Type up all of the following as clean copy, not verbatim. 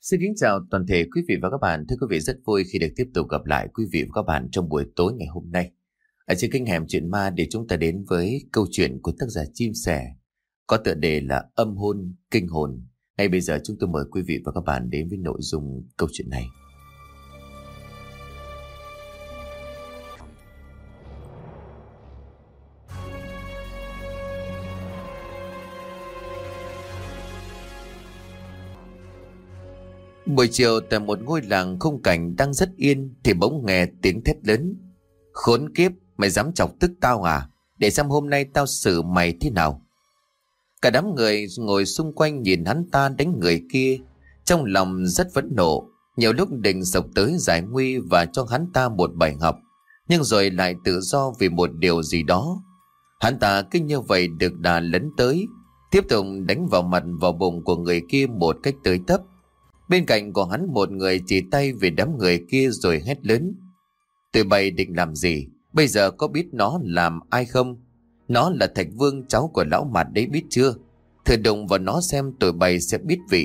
Xin kính chào toàn thể quý vị và các bạn. Thưa quý vị, rất vui khi được tiếp tục gặp lại quý vị và các bạn trong buổi tối ngày hôm nay. Ở trên kênh Hẻm Chuyện Ma để chúng ta đến với câu chuyện của tác giả Chim Sẻ có tựa đề là Âm Hôn Kinh Hồn. Ngay bây giờ chúng tôi mời quý vị và các bạn đến với nội dung câu chuyện này. Buổi chiều tại một ngôi làng khung cảnh đang rất yên thì bỗng nghe tiếng thét lớn. Khốn kiếp, mày dám chọc tức tao à? Để xem hôm nay tao xử mày thế nào. Cả đám người ngồi xung quanh nhìn hắn ta đánh người kia, trong lòng rất phẫn nộ. Nhiều lúc định sộc tới giải nguy và cho hắn ta một bài học, nhưng rồi lại tự do vì một điều gì đó. Hắn ta cứ như vậy được đà lấn tới, tiếp tục đánh vào mặt vào bụng của người kia một cách tới tấp. Bên cạnh của hắn một người chỉ tay về đám người kia rồi hét lớn. Tụi bay định làm gì? Bây giờ có biết nó làm ai không? Nó là Thạch Vương, cháu của lão Mạt đấy, biết chưa? Thử đụng vào nó xem tụi bay sẽ biết vị.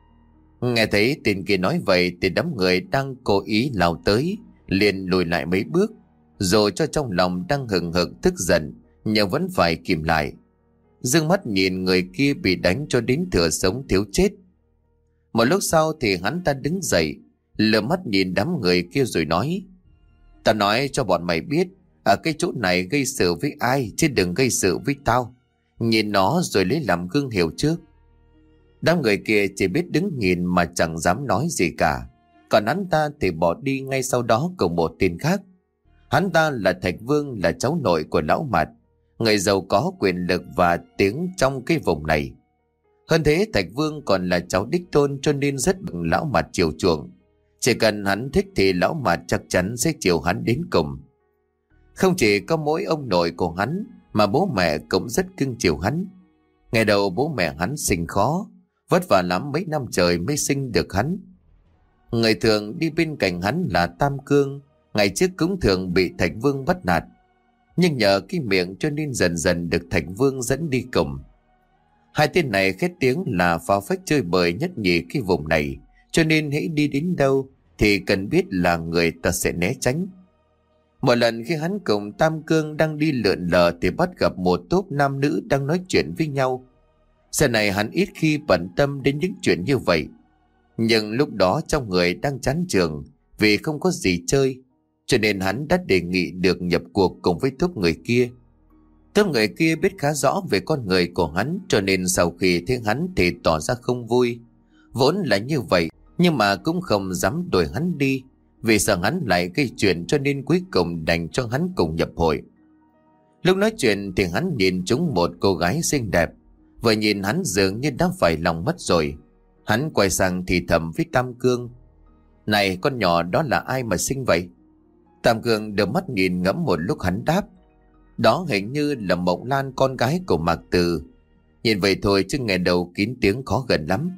Nghe thấy tên kia nói vậy thì đám người đang cố ý lao tới liền lùi lại mấy bước, rồi cho trong lòng đang hừng hực tức giận nhưng vẫn phải kìm lại. Dương mắt nhìn người kia bị đánh cho đến thừa sống thiếu chết. Một lúc sau thì hắn ta đứng dậy, lờ mắt nhìn đám người kia rồi nói. Ta nói cho bọn mày biết, ở cái chỗ này gây sự với ai chứ đừng gây sự với tao. Nhìn nó rồi lấy làm gương, hiểu chưa? Đám người kia chỉ biết đứng nhìn mà chẳng dám nói gì cả. Còn hắn ta thì bỏ đi ngay sau đó cùng một tên khác. Hắn ta là Thạch Vương, là cháu nội của lão Mạt, người giàu có quyền lực và tiếng trong cái vùng này. Hơn thế, Thạch Vương còn là cháu đích tôn cho nên rất được lão Mạt chiều chuộng. Chỉ cần hắn thích thì lão Mạt chắc chắn sẽ chiều hắn đến cùng. Không chỉ có mỗi ông nội của hắn mà bố mẹ cũng rất cưng chiều hắn. Ngày đầu bố mẹ hắn sinh khó, vất vả lắm mấy năm trời mới sinh được hắn. Người thường đi bên cạnh hắn là Tam Cương, ngày trước cũng thường bị Thạch Vương bắt nạt. Nhưng nhờ cái miệng cho nên dần dần được Thạch Vương dẫn đi cùng. Hai tên này khét tiếng là phá phách chơi bời nhất nhì cái vùng này, cho nên hãy đi đến đâu thì cần biết là người ta sẽ né tránh. Một lần khi hắn cùng Tam Cương đang đi lượn lờ thì bắt gặp một tốp nam nữ đang nói chuyện với nhau. Giờ này hắn ít khi bận tâm đến những chuyện như vậy, nhưng lúc đó trong người đang chán chường vì không có gì chơi, cho nên hắn đã đề nghị được nhập cuộc cùng với tốp người kia. Tốp người kia biết khá rõ về con người của hắn, cho nên sau khi thấy hắn thì tỏ ra không vui. Vốn là như vậy, nhưng mà cũng không dám đuổi hắn đi, vì sợ hắn lại gây chuyện, cho nên cuối cùng đành cho hắn cùng nhập hội. Lúc nói chuyện thì hắn nhìn trúng một cô gái xinh đẹp, vừa nhìn hắn dường như đã phải lòng mất rồi. Hắn quay sang thì thầm với Tam Cương. Này, con nhỏ đó là ai mà xinh vậy? Tam Cương đưa mắt nhìn ngẫm một lúc, hắn đáp. Đó hình như là Mộng Lan, con gái của Mạc Từ. Nhìn vậy thôi chứ nghe đầu kín tiếng khó gần lắm.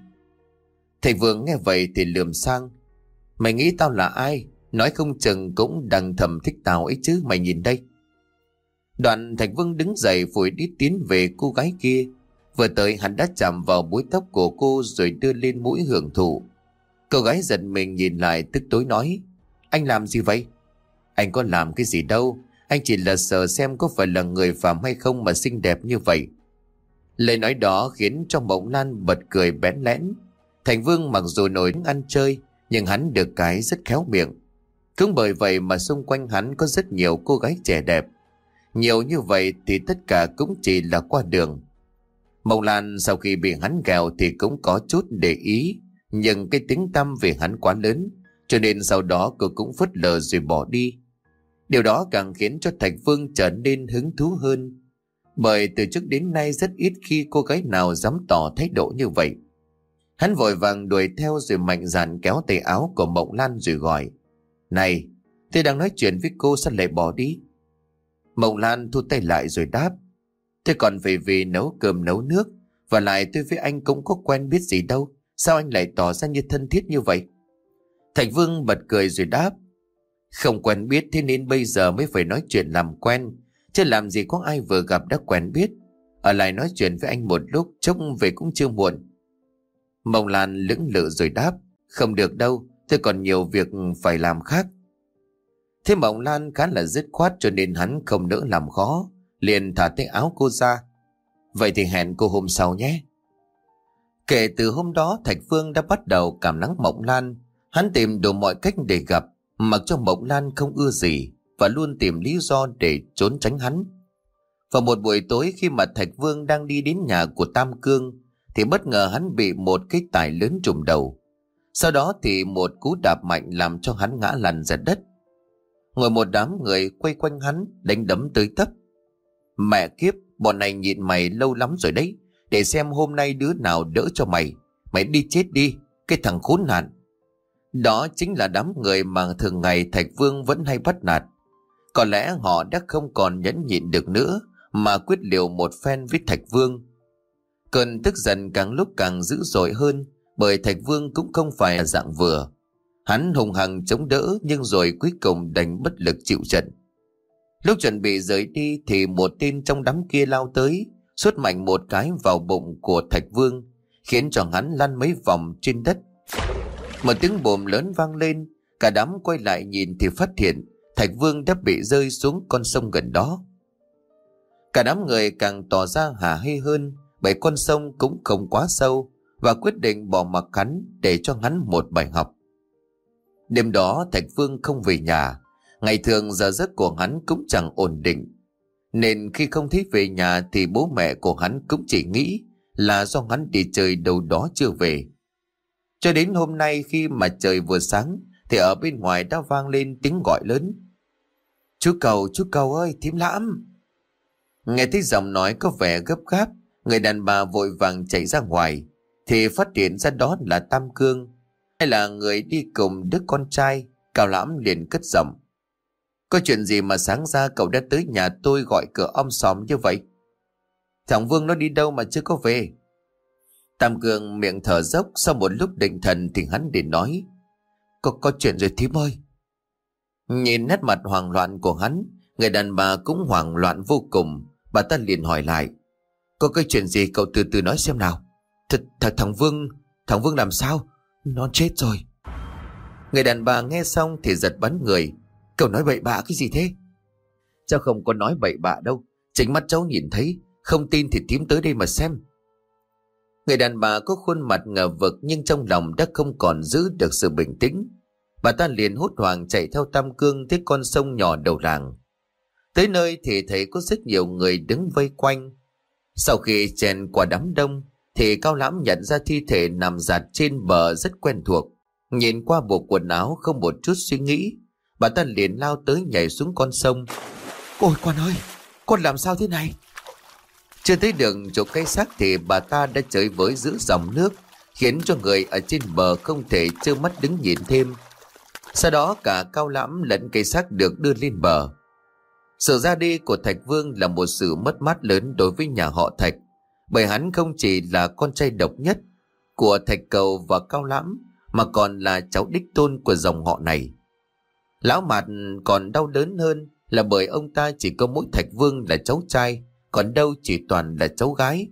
Thạch Vương nghe vậy thì lườm sang. Mày nghĩ tao là ai? Nói không chừng cũng đang thầm thích tao ấy chứ, mày nhìn đây. Đoạn Thạch Vương đứng dậy vội đi tiến về cô gái kia. Vừa tới hắn đã chạm vào búi tóc của cô rồi đưa lên mũi hưởng thụ. Cô gái giật mình nhìn lại tức tối nói. Anh làm gì vậy? Anh có làm cái gì đâu, anh chỉ là sợ xem có phải là người phàm hay không mà xinh đẹp như vậy. Lời nói đó khiến cho Mộng Lan bật cười bẽn lẽn. Thành Vương mặc dù nổi ăn chơi, nhưng hắn được cái rất khéo miệng. Cũng bởi vậy mà xung quanh hắn có rất nhiều cô gái trẻ đẹp. Nhiều như vậy thì tất cả cũng chỉ là qua đường. Mộng Lan sau khi bị hắn ghẹo thì cũng có chút để ý, nhưng cái tiếng tăm về hắn quá lớn, cho nên sau đó cô cũng phớt lờ rồi bỏ đi. Điều đó càng khiến cho Thạch Vương trở nên hứng thú hơn, bởi từ trước đến nay rất ít khi cô gái nào dám tỏ thái độ như vậy. Hắn vội vàng đuổi theo rồi mạnh dạn kéo tay áo của Mộng Lan rồi gọi. Này, tôi đang nói chuyện với cô, sao lại bỏ đi? Mộng Lan thu tay lại rồi đáp. Tôi còn phải vì nấu cơm nấu nước, và lại tôi với anh cũng có quen biết gì đâu, sao anh lại tỏ ra như thân thiết như vậy? Thạch Vương bật cười rồi đáp. Không quen biết thế nên bây giờ mới phải nói chuyện làm quen, chứ làm gì có ai vừa gặp đã quen biết. Ở lại nói chuyện với anh một lúc, chốc về cũng chưa muộn. Mộng Lan lưỡng lự rồi đáp. Không được đâu, tôi còn nhiều việc phải làm khác. Thế Mộng Lan khá là dứt khoát cho nên hắn không nỡ làm khó, liền thả tay áo cô ra. Vậy thì hẹn cô hôm sau nhé. Kể từ hôm đó Thạch Vương đã bắt đầu cảm nắng Mộng Lan. Hắn tìm đủ mọi cách để gặp, mặc cho Mộng Lan không ưa gì và luôn tìm lý do để trốn tránh hắn. Vào một buổi tối khi mà Thạch Vương đang đi đến nhà của Tam Cương thì bất ngờ hắn bị một cái tài lớn trùm đầu. Sau đó thì một cú đạp mạnh làm cho hắn ngã lăn ra đất. Ngồi một đám người quay quanh hắn đánh đấm tới tấp. Mẹ kiếp, bọn này nhịn mày lâu lắm rồi đấy, để xem hôm nay đứa nào đỡ cho mày. Mày đi chết đi, cái thằng khốn nạn. Đó chính là đám người mà thường ngày Thạch Vương vẫn hay bắt nạt. Có lẽ họ đã không còn nhẫn nhịn được nữa mà quyết liều một phen với Thạch Vương. Cơn tức giận càng lúc càng dữ dội hơn, bởi Thạch Vương cũng không phải là dạng vừa. Hắn hùng hằng chống đỡ nhưng rồi cuối cùng đành bất lực chịu trận. Lúc chuẩn bị rời đi thì một tên trong đám kia lao tới, sút mạnh một cái vào bụng của Thạch Vương, khiến cho hắn lăn mấy vòng trên đất. Một tiếng bồm lớn vang lên, cả đám quay lại nhìn thì phát hiện Thạch Vương đã bị rơi xuống con sông gần đó. Cả đám người càng tỏ ra hả hê hơn, bởi con sông cũng không quá sâu, và quyết định bỏ mặc hắn để cho hắn một bài học. Đêm đó Thạch Vương không về nhà. Ngày thường giờ giấc của hắn cũng chẳng ổn định, nên khi không thấy về nhà thì bố mẹ của hắn cũng chỉ nghĩ là do hắn đi chơi đâu đó chưa về. Cho đến hôm nay khi mà trời vừa sáng thì ở bên ngoài đã vang lên tiếng gọi lớn. Chú Cầu ơi, thím Lãm. Nghe thấy giọng nói có vẻ gấp gáp, người đàn bà vội vàng chạy ra ngoài thì phát hiện ra đó là Tam Cương, hay là người đi cùng đứa con trai. Cao Lãm liền cất giọng. Có chuyện gì mà sáng ra cậu đã tới nhà tôi gọi cửa om sòm như vậy? Thằng Vương nó đi đâu mà chưa có về? Tam Cương miệng thở dốc, sau một lúc định thần thì hắn liền nói. Có chuyện rồi thím ơi. Nhìn nét mặt hoảng loạn của hắn, người đàn bà cũng hoảng loạn vô cùng. Bà ta liền hỏi lại. Có cái chuyện gì cậu từ từ nói xem nào. Thằng Vương làm sao? Nó chết rồi. Người đàn bà nghe xong thì giật bắn người. Cậu nói bậy bạ cái gì thế? Cháu không có nói bậy bạ đâu, chính mắt cháu nhìn thấy. Không tin thì thím tới đây mà xem. Người đàn bà có khuôn mặt ngờ vực nhưng trong lòng đã không còn giữ được sự bình tĩnh. Bà ta liền hốt hoảng chạy theo Tam Cương tới con sông nhỏ đầu làng. Tới nơi thì thấy có rất nhiều người đứng vây quanh. Sau khi chen qua đám đông thì Cao Lãm nhận ra thi thể nằm dạt trên bờ rất quen thuộc. Nhìn qua bộ quần áo không một chút suy nghĩ, bà ta liền lao tới nhảy xuống con sông. Ôi con ơi, con làm sao thế này? Chưa tới đường chỗ cái xác thì bà ta đã chới với giữa dòng nước, khiến cho người ở trên bờ không thể trơ mắt đứng nhìn thêm. Sau đó cả Cao Lãm lẫn cây xác được đưa lên bờ. Sự ra đi của Thạch Vương là một sự mất mát lớn đối với nhà họ Thạch, bởi hắn không chỉ là con trai độc nhất của Thạch Cầu và Cao Lãm, mà còn là cháu đích tôn của dòng họ này. Lão Mạt còn đau đớn hơn là bởi ông ta chỉ có mỗi Thạch Vương là cháu trai, còn đâu chỉ toàn là cháu gái.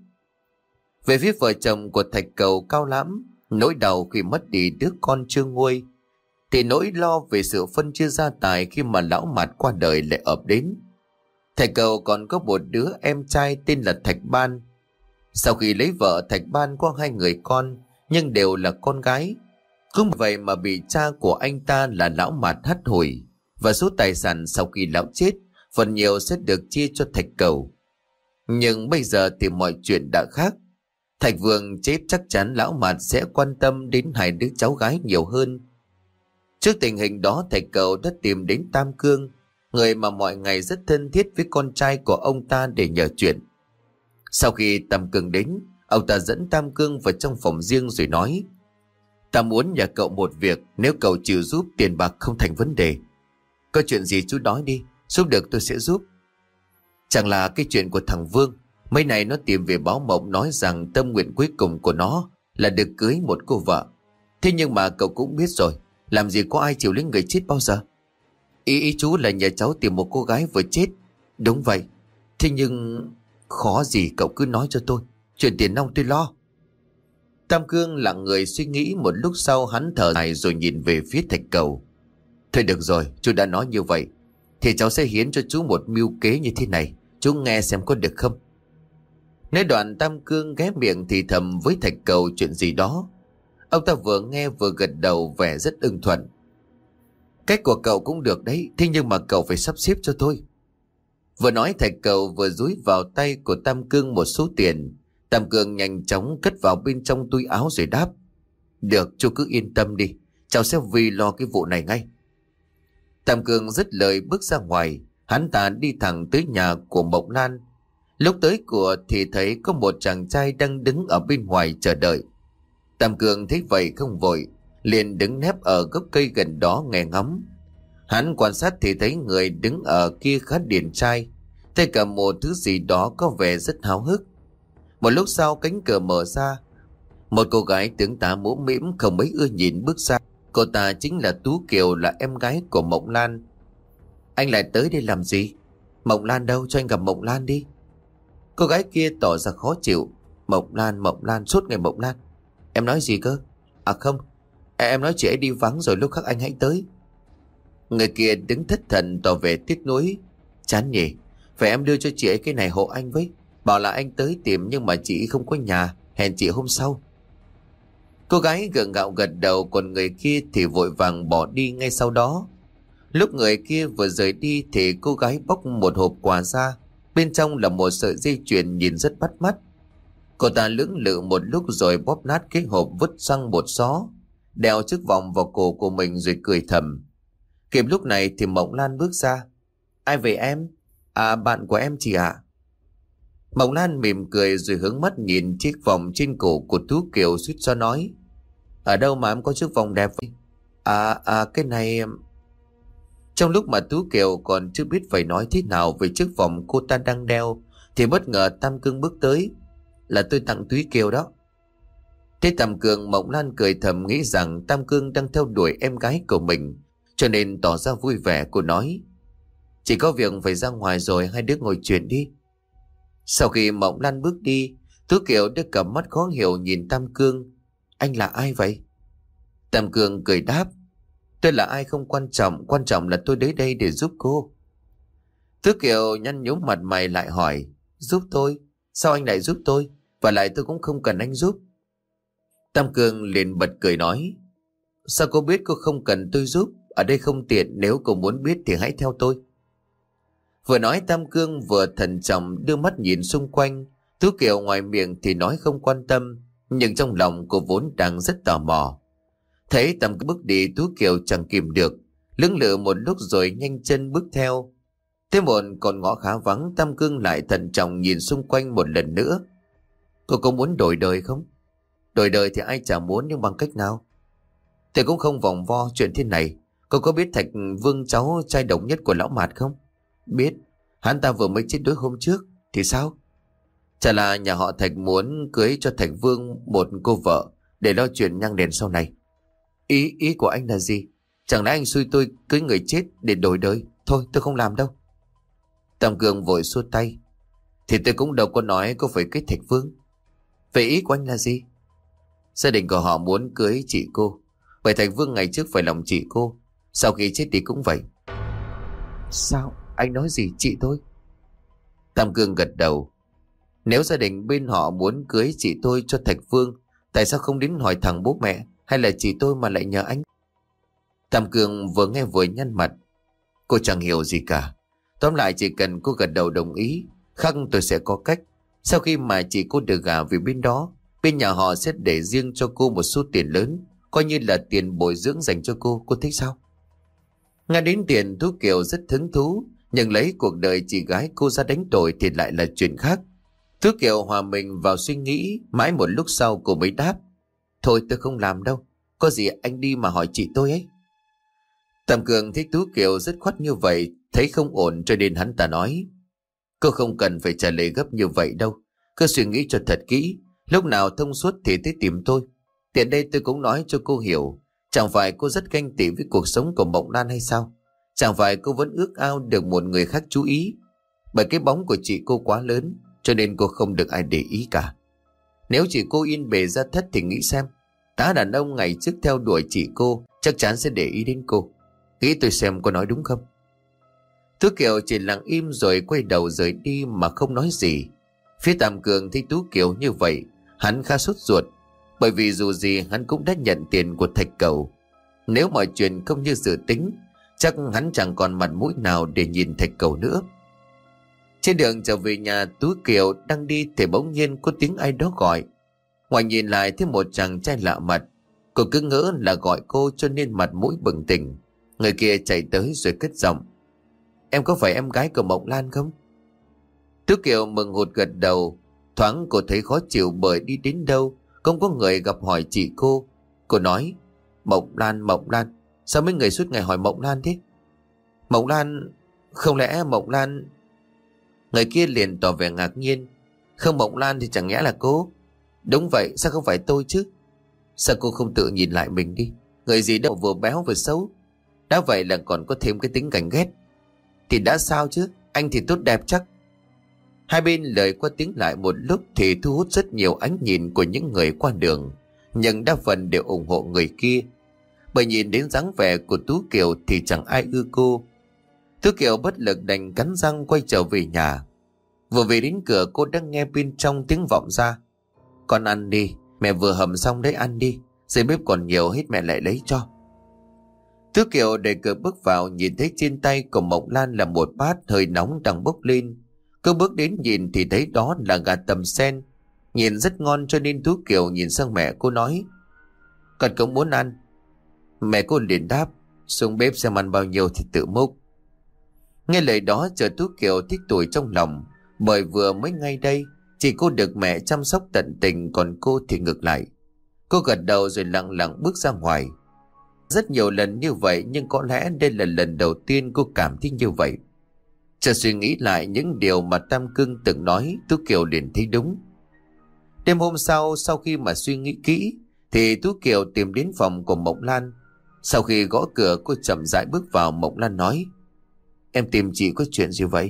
Về phía vợ chồng của Thạch Cầu Cao Lãm, nỗi đau khi mất đi đứa con chưa nguôi, thì nỗi lo về sự phân chia gia tài khi mà lão Mạt qua đời lại ập đến. Thạch Cầu còn có một đứa em trai tên là Thạch Ban. Sau khi lấy vợ, Thạch Ban có 2 người con, nhưng đều là con gái. Cũng vậy mà bị cha của anh ta là lão Mạt hắt hủi, và số tài sản sau khi lão chết phần nhiều sẽ được chia cho Thạch Cầu. Nhưng bây giờ thì mọi chuyện đã khác. Thạch Vương chết chắc chắn lão Mạt sẽ quan tâm đến 2 đứa cháu gái nhiều hơn. Trước tình hình đó, Thạch Cầu đã tìm đến Tam Cương, người mà mọi ngày rất thân thiết với con trai của ông ta, để nhờ chuyện. Sau khi Tam Cương đến, ông ta dẫn Tam Cương vào trong phòng riêng rồi nói. Ta muốn nhờ cậu một việc, nếu cậu chịu giúp tiền bạc không thành vấn đề. Có chuyện gì chú nói đi, giúp được tôi sẽ giúp. Chẳng là cái chuyện của thằng Vương. Mấy này nó tìm về báo mộng nói rằng tâm nguyện cuối cùng của nó là được cưới một cô vợ. Thế nhưng mà cậu cũng biết rồi, làm gì có ai chịu lấy người chết bao giờ. Ý chú là nhờ cháu tìm một cô gái vừa chết. Đúng vậy. Thế nhưng khó gì cậu cứ nói cho tôi, chuyện tiền nong tôi lo. Tam Cương lặng người suy nghĩ một lúc sau, hắn thở dài rồi nhìn về phía thạch cầu. Thôi được rồi, chú đã nói như vậy thì cháu sẽ hiến cho chú một mưu kế như thế này, chú nghe xem có được không. Nói đoạn Tam Cương ghé miệng thì thầm với thạch cầu chuyện gì đó. Ông ta vừa nghe vừa gật đầu vẻ rất ưng thuận. Cách của cậu cũng được đấy, thế nhưng mà cậu phải sắp xếp cho tôi. Vừa nói thạch cầu vừa dúi vào tay của Tam Cương một số tiền. Tam Cương nhanh chóng cất vào bên trong túi áo rồi đáp. Được, chú cứ yên tâm đi, cháu sẽ vì lo cái vụ này ngay. Tam Cương dứt lời bước ra ngoài, hắn ta đi thẳng tới nhà của Mộng Lan. Lúc tới cửa thì thấy có một chàng trai đang đứng ở bên ngoài chờ đợi. Tam Cương thấy vậy không vội, liền đứng nép ở gốc cây gần đó nghe ngóng. Hắn quan sát thì thấy người đứng ở kia khá điển trai, tay cầm một thứ gì đó có vẻ rất háo hức. Một lúc sau cánh cửa mở ra, một cô gái tướng tá mũm mĩm không mấy ưa nhìn bước ra. Cô ta chính là Tú Kiều, là em gái của Mộng Lan. Anh lại tới đây làm gì? Mộng Lan đâu, cho anh gặp Mộng Lan đi. Cô gái kia tỏ ra khó chịu. Mộng Lan, suốt ngày Mộng Lan. Em nói gì cơ? À không, em nói chị ấy đi vắng rồi, lúc khác anh hãy tới. Người kia đứng thất thần tỏ vẻ tiếc nuối. Chán nhỉ, phải em đưa cho chị ấy cái này hộ anh với. Bảo là anh tới tìm nhưng mà chị không có nhà, hẹn chị hôm sau. Cô gái gượng gạo gật đầu, còn người kia thì vội vàng bỏ đi ngay sau đó. Lúc người kia vừa rời đi thì cô gái bóc một hộp quà ra. Bên trong là một sợi dây chuyền nhìn rất bắt mắt. Cô ta lưỡng lự một lúc rồi bóp nát cái hộp vứt sang một xó, đeo chiếc vòng vào cổ của mình rồi cười thầm. Kịp lúc này thì Mộng Lan bước ra. Ai về em? À, bạn của em chị ạ. Mộng Lan mỉm cười rồi hướng mắt nhìn chiếc vòng trên cổ của Tú Kiều, suýt xoa nói. Ở đâu mà em có chiếc vòng đẹp vậy? Cái này... Trong lúc mà Tú Kiều còn chưa biết phải nói thế nào về chiếc vòng cô ta đang đeo thì bất ngờ Tam Cương bước tới. Là tôi tặng Tú Kiều đó. Thế Tam Cương, Mộng Lan cười thầm nghĩ rằng Tam Cương đang theo đuổi em gái của mình, cho nên tỏ ra vui vẻ. Cô nói, chỉ có việc phải ra ngoài rồi, hai đứa ngồi chuyện đi. Sau khi Mộng Lan bước đi, Tú Kiều đưa cặp mắt khó hiểu nhìn Tam Cương. Anh là ai vậy? Tam Cương cười đáp, tôi là ai không quan trọng, quan trọng là tôi đến đây để giúp cô. Tú Kiều nhăn nhúm mặt mày lại hỏi, giúp tôi? Sao anh lại giúp tôi? Và lại tôi cũng không cần anh giúp. Tam Cương liền bật cười nói, sao cô biết cô không cần tôi giúp? Ở đây không tiện, nếu cô muốn biết thì hãy theo tôi. Vừa nói Tam Cương vừa thận trọng đưa mắt nhìn xung quanh. Tú Kiều ngoài miệng thì nói không quan tâm, nhưng trong lòng cô vốn đang rất tò mò. Thấy Tam Cương bước đi, Tú Kiều chẳng kìm được, lưỡng lự một lúc rồi nhanh chân bước theo. Thế một con ngõ khá vắng, Tam Cương lại thận trọng nhìn xung quanh một lần nữa. Cô có muốn đổi đời không? Đổi đời thì ai chả muốn, nhưng bằng cách nào? Tôi cũng không vòng vo chuyện thế này. Cô có biết Thạch Vương, cháu trai độc nhất của lão Mạt không? Biết. Hắn ta vừa mới chết đuối hôm trước. Thì sao? Chả là nhà họ Thạch muốn cưới cho Thạch Vương một cô vợ để lo chuyện nhang đèn sau này. Ý của anh là gì? Chẳng lẽ anh xui tôi cưới người chết để đổi đời? Thôi tôi không làm đâu. Tam Cương vội xua tay. Thì tôi cũng đâu có nói cô phải cưới Thạch Vương. Vậy ý của anh là gì? Gia đình của họ muốn cưới chị cô, bởi Thạch Vương ngày trước phải lòng chị cô, sau khi chết đi cũng vậy. Sao? Anh nói gì chị tôi? Tam Cương gật đầu. Nếu gia đình bên họ muốn cưới chị tôi cho Thạch Vương, tại sao không đến hỏi thẳng bố mẹ hay là chị tôi mà lại nhờ anh? Tam Cương vừa nghe vừa nhăn mặt. Cô chẳng hiểu gì cả. Tóm lại chỉ cần cô gật đầu đồng ý, khác tôi sẽ có cách. Sau khi mà chị cô được gả về bên đó, bên nhà họ sẽ để riêng cho cô một số tiền lớn, coi như là tiền bồi dưỡng dành cho cô thích sao? Nghe đến tiền, Tú Kiều rất hứng thú, nhưng lấy cuộc đời chị gái cô ra đánh đổi thì lại là chuyện khác. Tú Kiều hòa mình vào suy nghĩ, mãi một lúc sau cô mới đáp. Thôi tôi không làm đâu, có gì anh đi mà hỏi chị tôi ấy. Tam Cường thấy Tú Kiều rất khoát như vậy, thấy không ổn cho nên hắn ta nói. Cô không cần phải trả lời gấp như vậy đâu, cứ suy nghĩ cho thật kỹ, lúc nào thông suốt thì tới tìm tôi. Tiện đây tôi cũng nói cho cô hiểu, chẳng phải cô rất ganh tị với cuộc sống của Mộng Lan hay sao? Chẳng phải cô vẫn ước ao được một người khác chú ý? Bởi cái bóng của chị cô quá lớn, cho nên cô không được ai để ý cả. Nếu chị cô yên bề ra thất thì nghĩ xem, tá đàn ông ngày trước theo đuổi chị cô chắc chắn sẽ để ý đến cô. Nghĩ tôi xem có nói đúng không? Tú Kiều chỉ lặng im rồi quay đầu rời đi mà không nói gì. Phía Tam Cương thấy Tú Kiều như vậy, hắn khá sốt ruột, bởi vì dù gì hắn cũng đã nhận tiền của Thạch Cầu. Nếu mọi chuyện không như dự tính, chắc hắn chẳng còn mặt mũi nào để nhìn Thạch Cầu nữa. Trên đường trở về nhà, Tú Kiều đang đi thì bỗng nhiên có tiếng ai đó gọi. Ngoài nhìn lại thấy một chàng trai lạ mặt. Cô cứ ngỡ là gọi cô cho nên mặt mũi bừng tỉnh. Người kia chạy tới rồi cất giọng: "Em có phải em gái của Mộng Lan không?" Tú Kiều mừng hụt gật đầu. Thoáng cô thấy khó chịu bởi đi đến đâu không có người gặp hỏi chị cô. Cô nói: Mộng Lan, sao mấy người suốt ngày hỏi Mộng Lan thế?" "Mộng Lan? Không lẽ Mộng Lan?" Người kia liền tỏ vẻ ngạc nhiên: "Không, Mộng Lan thì chẳng nhẽ là cô?" "Đúng vậy, sao không phải tôi chứ?" "Sao cô không tự nhìn lại mình đi? Người gì đâu vừa béo vừa xấu, đã vậy là còn có thêm cái tính ganh ghét." "Thì đã sao chứ, anh thì tốt đẹp chắc." Hai bên lời qua tiếng lại một lúc thì thu hút rất nhiều ánh nhìn của những người qua đường, nhưng đa phần đều ủng hộ người kia. Bởi nhìn đến dáng vẻ của Tú Kiều thì chẳng ai ưa cô. Tú Kiều bất lực đành cắn răng quay trở về nhà. Vừa về đến cửa cô đã nghe bên trong tiếng vọng ra: "Con ăn đi, mẹ vừa hầm xong đấy, ăn đi, dưới bếp còn nhiều, hết mẹ lại lấy cho." Tú Kiều đẩy cửa bước vào, nhìn thấy trên tay của Mộng Lan là một bát hơi nóng đang bốc lên. Cô bước đến nhìn thì thấy đó là gà tầm sen, nhìn rất ngon cho nên Tú Kiều nhìn sang mẹ cô nói: "Con cũng muốn ăn." Mẹ cô liền đáp: "Xuống bếp xem ăn bao nhiêu thì tự múc." Nghe lời đó chợt Tú Kiều thích tủi trong lòng, bởi vừa mới ngay đây chỉ cô được mẹ chăm sóc tận tình, còn cô thì ngược lại. Cô gật đầu rồi lặng lặng bước ra ngoài. Rất nhiều lần như vậy nhưng có lẽ đây là lần đầu tiên cô cảm thấy như vậy. Chợt suy nghĩ lại những điều mà Tam Cương từng nói, Tú Kiều liền thấy đúng. Đêm hôm sau khi mà suy nghĩ kỹ thì Tú Kiều tìm đến phòng của Mộng Lan. Sau khi gõ cửa, cô chậm rãi bước vào. Mộng Lan nói: "Em tìm chị có chuyện gì vậy?"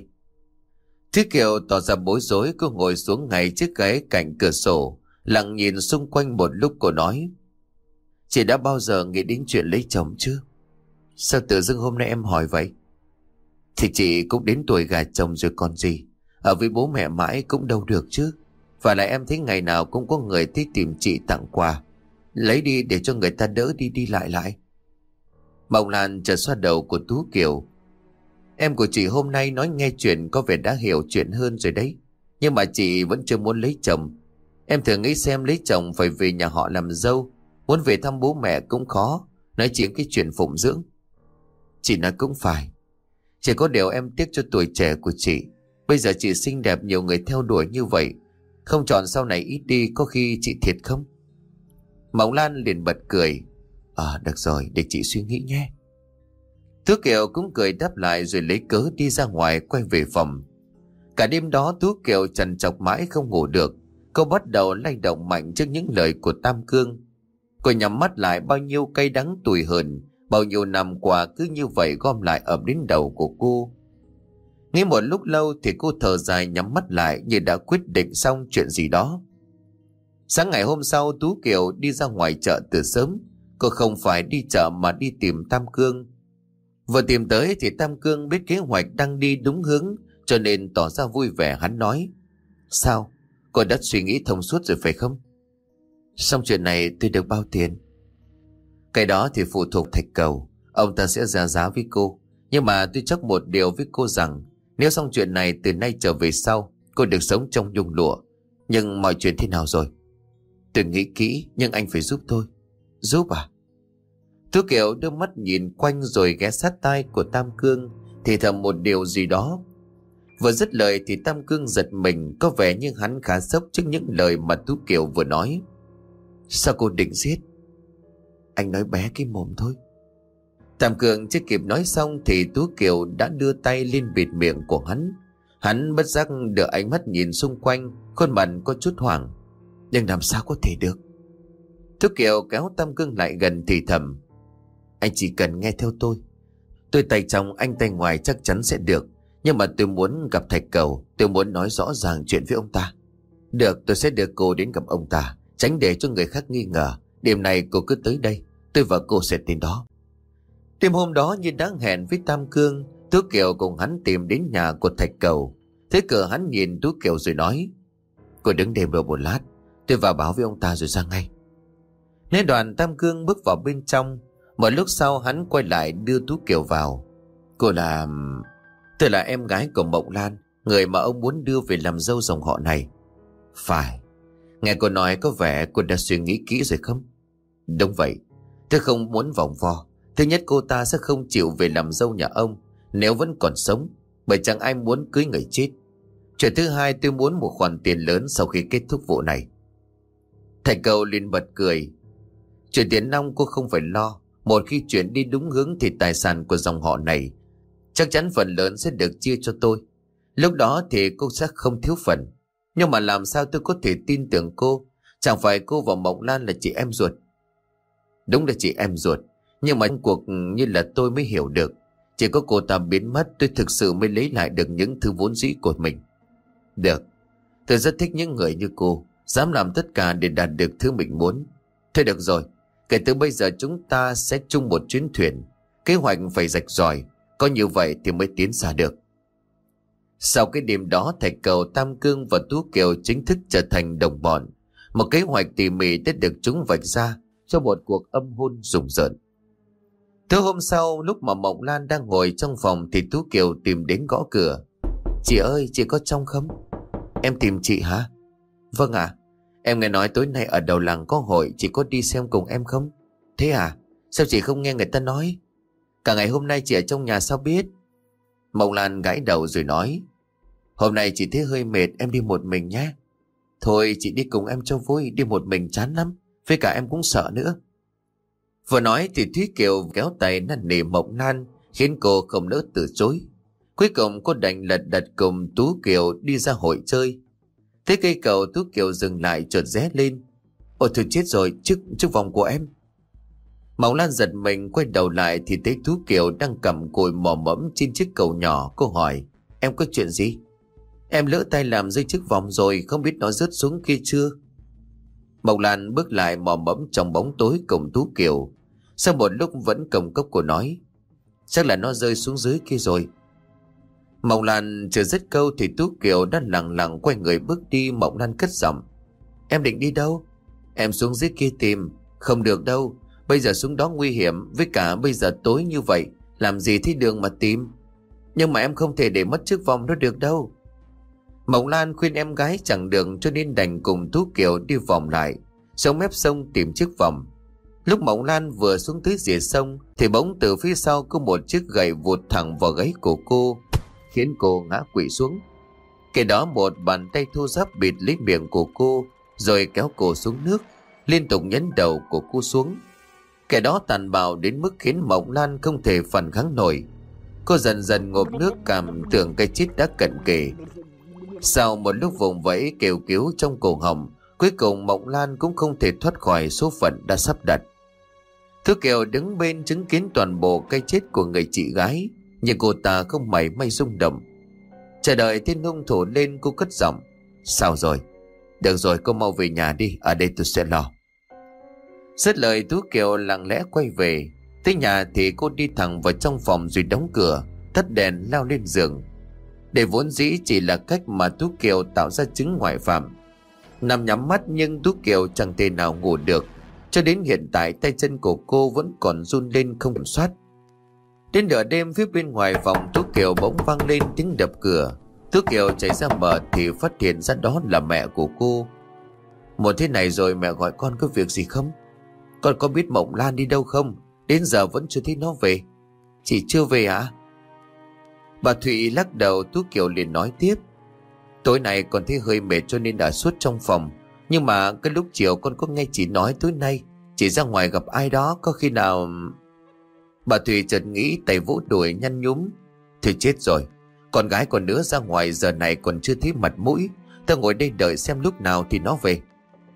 Tú Kiều tỏ ra bối rối. Cô ngồi xuống ngay chiếc ghế cạnh cửa sổ, lặng nhìn xung quanh một lúc. Cô nói: "Chị đã bao giờ nghĩ đến chuyện lấy chồng chưa? Sao tự dưng hôm nay em hỏi vậy?" "Thì chị cũng đến tuổi gả chồng rồi còn gì. Ở với bố mẹ mãi cũng đâu được chứ. Và lại em thấy ngày nào cũng có người thích tìm chị tặng quà. Lấy đi để cho người ta đỡ đi đi lại lại." Mộng Lan chợt xoa đầu của Tú Kiều: "Em của chị hôm nay nói nghe chuyện có vẻ đã hiểu chuyện hơn rồi đấy. Nhưng mà chị vẫn chưa muốn lấy chồng. Em thử nghĩ xem, lấy chồng phải về nhà họ làm dâu, muốn về thăm bố mẹ cũng khó, nói chuyện cái chuyện phụng dưỡng." "Chị nói cũng phải. Chỉ có điều em tiếc cho tuổi trẻ của chị. Bây giờ chị xinh đẹp, nhiều người theo đuổi như vậy, không chọn sau này ít đi có khi chị thiệt không?" Mộng Lan liền bật cười: Được rồi, để chị suy nghĩ nhé." Tú Kiều cũng cười đáp lại rồi lấy cớ đi ra ngoài quay về phòng. Cả đêm đó Tú Kiều trằn trọc mãi không ngủ được. Cô bắt đầu lay động mạnh trước những lời của Tam Cương. Cô nhắm mắt lại, bao nhiêu cay đắng tủi hờn, bao nhiêu năm qua cứ như vậy gom lại ập đến đầu của cô. Nghĩ một lúc lâu thì cô thở dài, nhắm mắt lại như đã quyết định xong chuyện gì đó. Sáng ngày hôm sau, Tú Kiều đi ra ngoài chợ từ sớm. Cô không phải đi chợ mà đi tìm Tam Cương. Vừa tìm tới thì Tam Cương biết kế hoạch đang đi đúng hướng, cho nên tỏ ra vui vẻ. Hắn nói: "Sao? Cô đã suy nghĩ thông suốt rồi phải không?" "Xong chuyện này tôi được bao tiền?" "Cái đó thì phụ thuộc Thạch Cầu. Ông ta sẽ ra giá với cô. Nhưng mà tôi chắc một điều với cô rằng, nếu xong chuyện này từ nay trở về sau, cô được sống trong nhung lụa. Nhưng mọi chuyện thế nào rồi?" "Tôi nghĩ kỹ, nhưng anh phải giúp tôi." "Giúp à?" Tú Kiều đưa mắt nhìn quanh rồi ghé sát tai của Tam Cương, thì thầm một điều gì đó. Vừa dứt lời thì Tam Cương giật mình, có vẻ như hắn khá sốc trước những lời mà Tú Kiều vừa nói. "Sao cô định giết?" "Anh nói bé cái mồm thôi." Tam Cương chưa kịp nói xong thì Tú Kiều đã đưa tay lên bịt miệng của hắn. Hắn bất giác đưa ánh mắt nhìn xung quanh, khuôn mặt có chút hoảng. "Nhưng làm sao có thể được?" Tú Kiều kéo Tam Cương lại gần thì thầm: "Anh chỉ cần nghe theo tôi. Tôi tay trong anh tay ngoài chắc chắn sẽ được. Nhưng mà tôi muốn gặp Thạch Cầu. Tôi muốn nói rõ ràng chuyện với ông ta." Được, tôi sẽ đưa cô đến gặp ông ta, tránh để cho người khác nghi ngờ. Đêm nay cô cứ tới đây, tôi và cô sẽ đến đó. Đêm hôm đó như đã hẹn với Tam Cương, Tú Kiều cùng hắn tìm đến nhà của Thạch Cầu. Thế cửa hắn nhìn Tú Kiều rồi nói: Cô đứng đêm đợi một lát, tôi vào báo với ông ta rồi ra ngay. Nên đoàn Tam Cương bước vào bên trong. Một lúc sau hắn quay lại đưa Tú Kiều vào. Cô là... Tôi là em gái của Mộng Lan, người mà ông muốn đưa về làm dâu dòng họ này. Phải. Nghe cô nói có vẻ cô đã suy nghĩ kỹ rồi không? Đúng vậy. Tôi không muốn vòng vo. Thứ nhất, cô ta sẽ không chịu về làm dâu nhà ông nếu vẫn còn sống, bởi chẳng ai muốn cưới người chết. Chuyện thứ hai, tôi muốn một khoản tiền lớn sau khi kết thúc vụ này. Thạch Cầu liền bật cười. Chuyện tiền nong cô không phải lo. Một khi chuyện đi đúng hướng thì tài sản của dòng họ này chắc chắn phần lớn sẽ được chia cho tôi. Lúc đó thì cô sẽ không thiếu phần. Nhưng mà làm sao tôi có thể tin tưởng cô? Chẳng phải cô và Mộng Lan là chị em ruột? Đúng là chị em ruột, nhưng mà cuộc như là tôi mới hiểu được. Chỉ có cô ta biến mất, tôi thực sự mới lấy lại được những thứ vốn dĩ của mình. Được, tôi rất thích những người như cô, dám làm tất cả để đạt được thứ mình muốn. Thôi được rồi, kể từ bây giờ chúng ta sẽ chung một chuyến thuyền. Kế hoạch phải rạch ròi, có như vậy thì mới tiến xa được. Sau cái đêm đó, Thạch Cầu, Tam Cương và Tú Kiều chính thức trở thành đồng bọn. Một kế hoạch tỉ mỉ đã được chúng vạch ra cho một cuộc âm hôn rùng rợn. Thứ hôm sau, lúc mà Mộng Lan đang ngồi trong phòng thì Tú Kiều tìm đến gõ cửa. Chị ơi, chị có trong không? Em tìm chị hả? Vâng ạ. Em nghe nói tối nay ở đầu làng có hội, chị có đi xem cùng em không? Thế à? Sao chị không nghe người ta nói? Cả ngày hôm nay chị ở trong nhà sao biết? Mộng Lan gãi đầu rồi nói: Hôm nay chị thấy hơi mệt, em đi một mình nhé. Thôi chị đi cùng em cho vui, đi một mình chán lắm. Với cả em cũng sợ nữa. Vừa nói thì Thúy Kiều kéo tay năn nỉ Mộng Lan, khiến cô không nỡ từ chối. Cuối cùng cô đành lật đật cùng Tú Kiều đi ra hội chơi. Thế cây cầu, Tú Kiều dừng lại chợt ré lên. Ôi thôi chết rồi, chiếc vòng của em. Mộng Lan giật mình quay đầu lại thì thấy Tú Kiều đang cầm cùi mò mẫm trên chiếc cầu nhỏ. Cô hỏi: Em có chuyện gì? Em lỡ tay làm rơi chiếc vòng rồi, không biết nó rớt xuống kia chưa? Mộng Lan bước lại mò mẫm trong bóng tối cùng Tú Kiều. Sau một lúc vẫn cầm cốc, cô nói: Chắc là nó rơi xuống dưới kia rồi. Mộng Lan chưa dứt câu thì Tú Kiều đã lẳng lặng quay người bước đi. Mộng Lan cất giọng: Em định đi đâu? Em xuống dưới kia tìm. Không được đâu, bây giờ xuống đó nguy hiểm, với cả bây giờ tối như vậy, làm gì thấy đường mà tìm. Nhưng mà em không thể để mất chiếc vòng đó được đâu. Mộng Lan khuyên em gái chẳng được, cho nên đành cùng Tú Kiều đi vòng lại xuống mép sông tìm chiếc vòng. Lúc Mộng Lan vừa xuống tới rìa sông thì bỗng từ phía sau có một chiếc gậy vụt thẳng vào gáy của cô, khiến cô ngã quỵ xuống. Kể đó một bàn tay thô ráp bịt lấy miệng của cô rồi kéo cô xuống nước, liên tục nhấn đầu của cô xuống. Kẻ đó tàn bạo đến mức khiến Mộng Lan không thể phản kháng nổi. Cô dần dần ngộp nước, cảm tưởng cái chết đã cận kề. Sau một lúc vùng vẫy kêu cứu trong cổ họng, cuối cùng Mộng Lan cũng không thể thoát khỏi số phận đã sắp đặt. Tú Kiều đứng bên chứng kiến toàn bộ cái chết của người chị gái, nhưng cô ta không mảy may rung động. Chờ đợi tên hung thủ lên, cô cất giọng: Sao rồi? Được rồi, cô mau về nhà đi, ở đây tôi sẽ lo. Dứt lời, Tú Kiều lặng lẽ quay về. Tới nhà thì cô đi thẳng vào trong phòng rồi đóng cửa, tắt đèn, lao lên giường. Để vốn dĩ chỉ là cách mà Tú Kiều tạo ra chứng ngoại phạm. Nằm nhắm mắt nhưng Tú Kiều chẳng thể nào ngủ được. Cho đến hiện tại tay chân của cô vẫn còn run lên không kiểm soát. Đến nửa đêm, phía bên ngoài phòng Tú Kiều bỗng vang lên tiếng đập cửa. Tú Kiều chạy ra mở thì phát hiện ra đó là mẹ của cô. Một thế này rồi, mẹ gọi con có việc gì không? Con có biết Mộng Lan đi đâu không? Đến giờ vẫn chưa thấy nó về. Chị chưa về à? Bà Thụy lắc đầu. Tú Kiều liền nói tiếp: Tối nay con thấy hơi mệt cho nên đã suốt trong phòng. Nhưng mà cái lúc chiều con có nghe chị nói tối nay chị ra ngoài gặp ai đó, có khi nào... Bà Thụy chợt nghĩ, tay vỗ đùi nhăn nhúm: Thì chết rồi, con gái còn nữa ra ngoài giờ này còn chưa thấy mặt mũi. Ta ngồi đây đợi xem lúc nào thì nó về.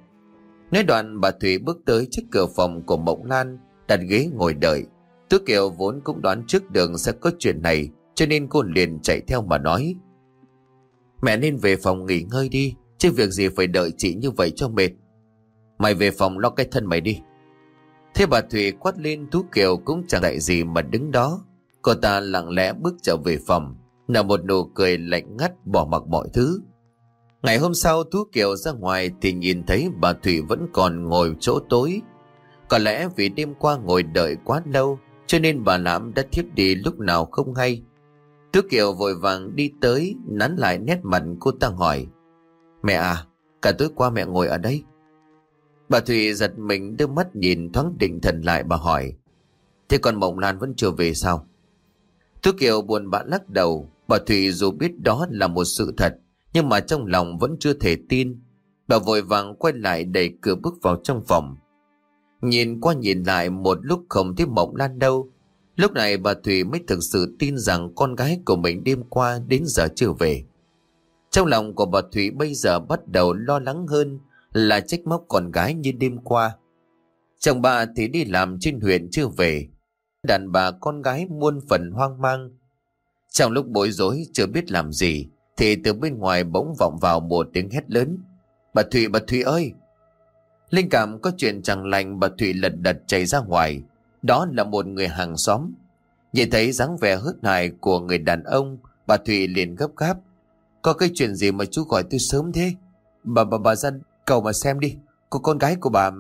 Nói đoạn bà Thụy bước tới trước cửa phòng của Mộng Lan, đặt ghế ngồi đợi. Tú Kiều vốn cũng đoán trước đường sẽ có chuyện này, cho nên cô liền chạy theo mà nói: Mẹ nên về phòng nghỉ ngơi đi, chứ việc gì phải đợi chị như vậy cho mệt. Mày về phòng lo cái thân mày đi. Thế bà Thủy quát lên, Tú Kiều cũng chẳng dạy gì mà đứng đó. Cô ta lặng lẽ bước trở về phòng, nở một nụ cười lạnh ngắt, bỏ mặc mọi thứ. Ngày hôm sau Tú Kiều ra ngoài thì nhìn thấy bà Thủy vẫn còn ngồi chỗ tối. Có lẽ vì đêm qua ngồi đợi quá lâu cho nên bà Lãm đã thiếp đi lúc nào không hay. Tú Kiều vội vàng đi tới, nắn lại nét mặt, cô ta hỏi: Mẹ à, cả tối qua mẹ ngồi ở đây? Bà Thủy giật mình, đưa mắt nhìn thoáng định thần lại, bà hỏi: Thế còn Mộng Lan vẫn chưa về sao? Tú Kiều buồn bã lắc đầu. Bà Thủy dù biết đó là một sự thật, nhưng mà trong lòng vẫn chưa thể tin. Bà vội vàng quay lại đẩy cửa bước vào trong phòng. Nhìn qua nhìn lại một lúc không thấy Mộng Lan đâu. Lúc này bà Thủy mới thực sự tin rằng con gái của mình đêm qua đến giờ chưa về. Trong lòng của bà Thủy bây giờ bắt đầu lo lắng hơn là trách móc con gái như đêm qua. Chồng bà thì đi làm trên huyện chưa về, đàn bà con gái muôn phần hoang mang. Trong lúc bối rối chưa biết làm gì thì từ bên ngoài bỗng vọng vào một tiếng hét lớn: Bà Thủy ơi! Linh cảm có chuyện chẳng lành, bà Thủy lật đật chạy ra ngoài. Đó là một người hàng xóm. Nhìn thấy dáng vẻ hớt hải của người đàn ông, bà Thủy liền gấp gáp: Có cái chuyện gì mà chú gọi tôi sớm thế? Bà ra cầu mà xem đi. Cô con gái của bà...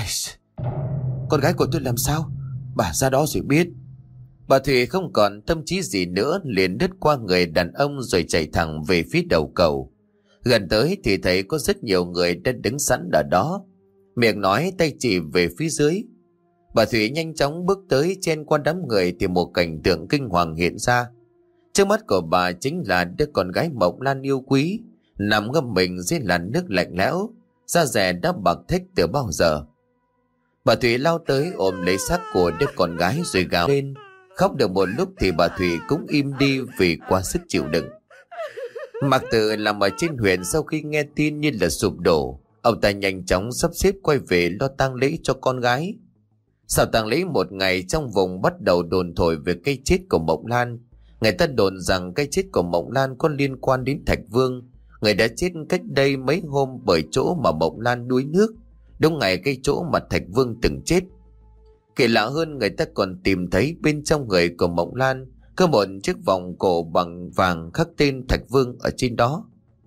Con gái của tôi làm sao? Bà ra đó rồi biết. Bà Thủy không còn tâm trí gì nữa, liền đứt qua người đàn ông rồi chạy thẳng về phía đầu cầu. Gần tới thì thấy có rất nhiều người đã đứng sẵn ở đó, miệng nói tay chỉ về phía dưới. Bà Thủy nhanh chóng bước tới, chen qua đám người thì một cảnh tượng kinh hoàng hiện ra. Trước mắt của bà chính là đứa con gái Mộng Lan yêu quý, nằm ngâm mình dưới làn nước lạnh lẽo, da dẻ đã bạc thách từ bao giờ. Bà Thủy lao tới ôm lấy xác của đứa con gái rồi gào lên. Khóc được một lúc thì bà Thủy cũng im đi vì quá sức chịu đựng. Mạc Tự làm ở trên huyện sau khi nghe tin như là sụp đổ. Ông ta nhanh chóng sắp xếp quay về lo tang lễ cho con gái. Sau tang lễ một ngày, trong vùng bắt đầu đồn thổi về cái chết của Mộng Lan. Người ta đồn rằng cái chết của Mộng Lan có liên quan đến Thạch Vương, người đã chết cách đây mấy hôm bởi chỗ mà Mộng Lan đuối nước, đúng ngày cái chỗ mà Thạch Vương từng chết. Kỳ lạ hơn, người ta còn tìm thấy bên trong người của Mộng Lan có một chiếc vòng cổ bằng vàng khắc tên Thạch Vương ở trên đó.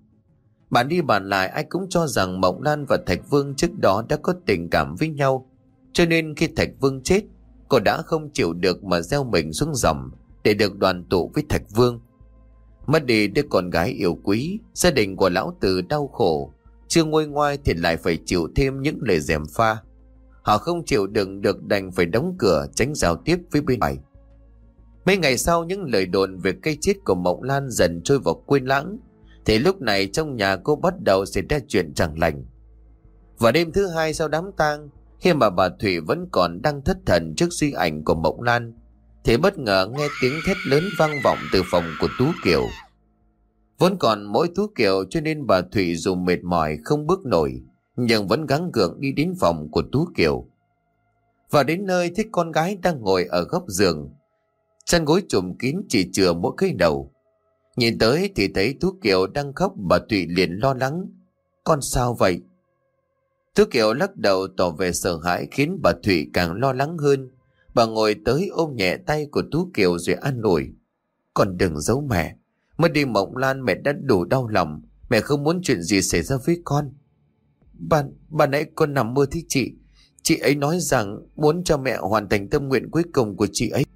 Bàn đi bàn lại ai cũng cho rằng Mộng Lan và Thạch Vương trước đó đã có tình cảm với nhau, cho nên khi Thạch Vương chết, cô đã không chịu được mà gieo mình xuống dòng để được đoàn tụ với Thạch Vương. Mất đi đứa con gái yêu quý, gia đình của lão Từ đau khổ, chưa nguôi ngoai thì lại phải chịu thêm những lời gièm pha. Họ không chịu đựng được đành phải đóng cửa tránh giao tiếp với bên ngoài. Mấy ngày sau, những lời đồn về cái chết của Mộng Lan dần trôi vào quên lãng, thì lúc này trong nhà cô bắt đầu xảy ra chuyện chẳng lành. Vào đêm thứ hai sau đám tang, khi mà bà Thủy vẫn còn đang thất thần trước di ảnh của Mộng Lan, thì bất ngờ nghe tiếng thét lớn vang vọng từ phòng của Tú Kiều. Vốn còn mỗi Tú Kiều cho nên bà Thủy dù mệt mỏi không bước nổi, nhưng vẫn gắng gượng đi đến phòng của Tú Kiều. Và đến nơi thấy con gái đang ngồi ở góc giường, chăn gối trùm kín chỉ chừa mỗi cái đầu. Nhìn tới thì thấy Tú Kiều đang khóc, bà Thủy liền lo lắng: Con sao vậy? Tú Kiều lắc đầu tỏ vẻ sợ hãi, khiến bà Thủy càng lo lắng hơn. Bà ngồi tới ôm nhẹ tay của Tú Kiều rồi an ủi: Con đừng giấu mẹ. Mất đi Mộng Lan mẹ đã đủ đau lòng. Mẹ không muốn chuyện gì xảy ra với con. Bà nãy con nằm mơ thấy chị ấy nói rằng muốn cho mẹ hoàn thành tâm nguyện cuối cùng của chị ấy.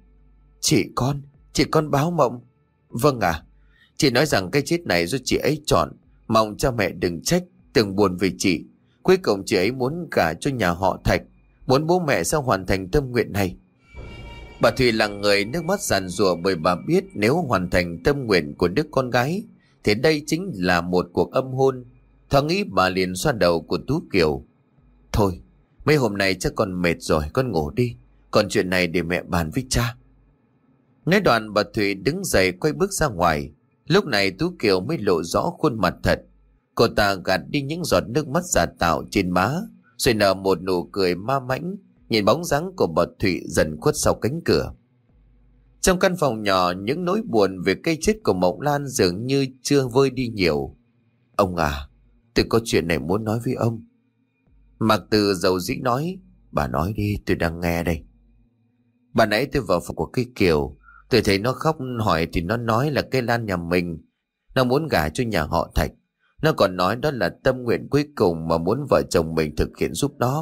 Chị con báo mộng. Vâng ạ. Chị nói rằng cái chết này do chị ấy chọn, mong cho mẹ đừng trách, đừng buồn vì chị. Cuối cùng chị ấy muốn gả cho nhà họ Thạch, muốn bố mẹ sẽ hoàn thành tâm nguyện này. Bà Thùy là người nước mắt giàn giụa, bởi bà biết nếu hoàn thành tâm nguyện của đứa con gái thì đây chính là một cuộc âm hôn. Thoáng nghĩ bà liền xoa đầu của Tú Kiều: Thôi, mấy hôm nay chắc con mệt rồi, con ngủ đi. Còn chuyện này để mẹ bàn với cha. Nói đoạn bà Thùy đứng dậy quay bước ra ngoài. Lúc này Tú Kiều mới lộ rõ khuôn mặt thật. Cô ta gạt đi những giọt nước mắt giả tạo trên má, rồi nở một nụ cười ma mãnh, nhìn bóng dáng của bà Thụy dần khuất sau cánh cửa. Trong căn phòng nhỏ, những nỗi buồn về cái chết của Mộng Lan dường như chưa vơi đi nhiều. Ông à, tôi có chuyện này muốn nói với ông. Mạc Từ dầu dĩ nói. Bà nói đi, tôi đang nghe đây. Bà nãy tôi vào phòng của cái Kiều, tôi thấy nó khóc hỏi thì nó nói là cây Lan nhà mình, nó muốn gả cho nhà họ Thạch. Nó còn nói đó là tâm nguyện cuối cùng mà muốn vợ chồng mình thực hiện giúp nó.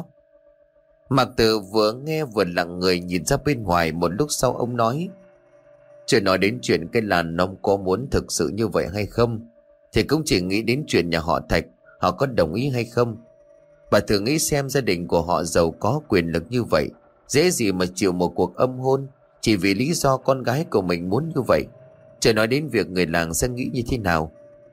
Mạc Từ vừa nghe vừa lặng người nhìn ra bên ngoài. Một lúc sau ông nói. Chưa nói đến chuyện cây Lan nó có muốn thực sự như vậy hay không, thì cũng chỉ nghĩ đến chuyện nhà họ Thạch, họ có đồng ý hay không. Bà thử nghĩ xem, gia đình của họ giàu có quyền lực như vậy, dễ gì mà chịu một cuộc âm hôn chỉ vì lý do con gái của mình muốn như vậy. Chưa nói đến việc người làng sẽ nghĩ như thế nào.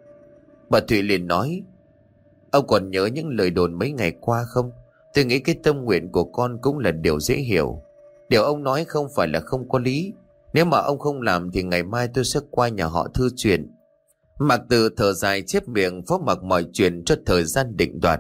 Bà Thủy liền nói. Ông còn nhớ những lời đồn mấy ngày qua không? Tôi nghĩ cái tâm nguyện của con cũng là điều dễ hiểu. Điều ông nói không phải là không có lý. Nếu mà ông không làm thì ngày mai tôi sẽ qua nhà họ thư chuyện. Mạc Từ thở dài chép miệng, phó mặc mọi chuyện cho thời gian định đoạt.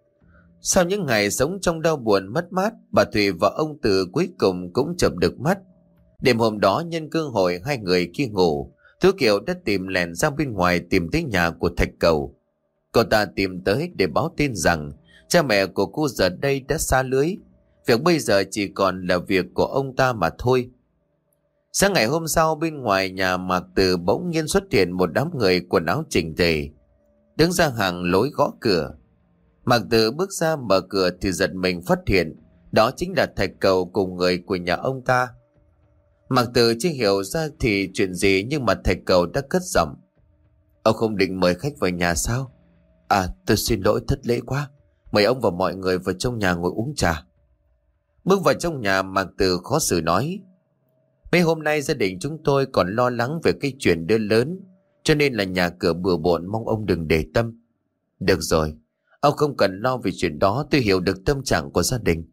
Sau những ngày sống trong đau buồn mất mát, bà Thủy và ông Từ cuối cùng cũng chợp được mắt. Đêm hôm đó nhân cơ hội hai người kia ngủ, Tú Kiều đã tìm lèn ra bên ngoài tìm tới nhà của Thạch Cầu. Cậu ta tìm tới để báo tin rằng cha mẹ của cô giờ đây đã xa lưới. Việc bây giờ chỉ còn là việc của ông ta mà thôi. Sáng ngày hôm sau, bên ngoài nhà Mạc Từ bỗng nhiên xuất hiện một đám người quần áo chỉnh tề, đứng ra hàng lối gõ cửa. Mạc Từ bước ra mở cửa thì giật mình phát hiện đó chính là Thạch Cầu cùng người của nhà ông ta. Mạc Từ chưa hiểu ra thì chuyện gì, nhưng mà Thạch Cầu đã cất giọng. Ông không định mời khách vào nhà sao? À, tôi xin lỗi, thất lễ quá. Mời ông và mọi người vào trong nhà ngồi uống trà. Bước vào trong nhà, Mạc Từ khó xử nói. Mấy hôm nay gia đình chúng tôi còn lo lắng về cái chuyện đứa lớn, cho nên là nhà cửa bừa bộn, mong ông đừng để tâm. Được rồi, ông không cần lo về chuyện đó, tôi hiểu được tâm trạng của gia đình.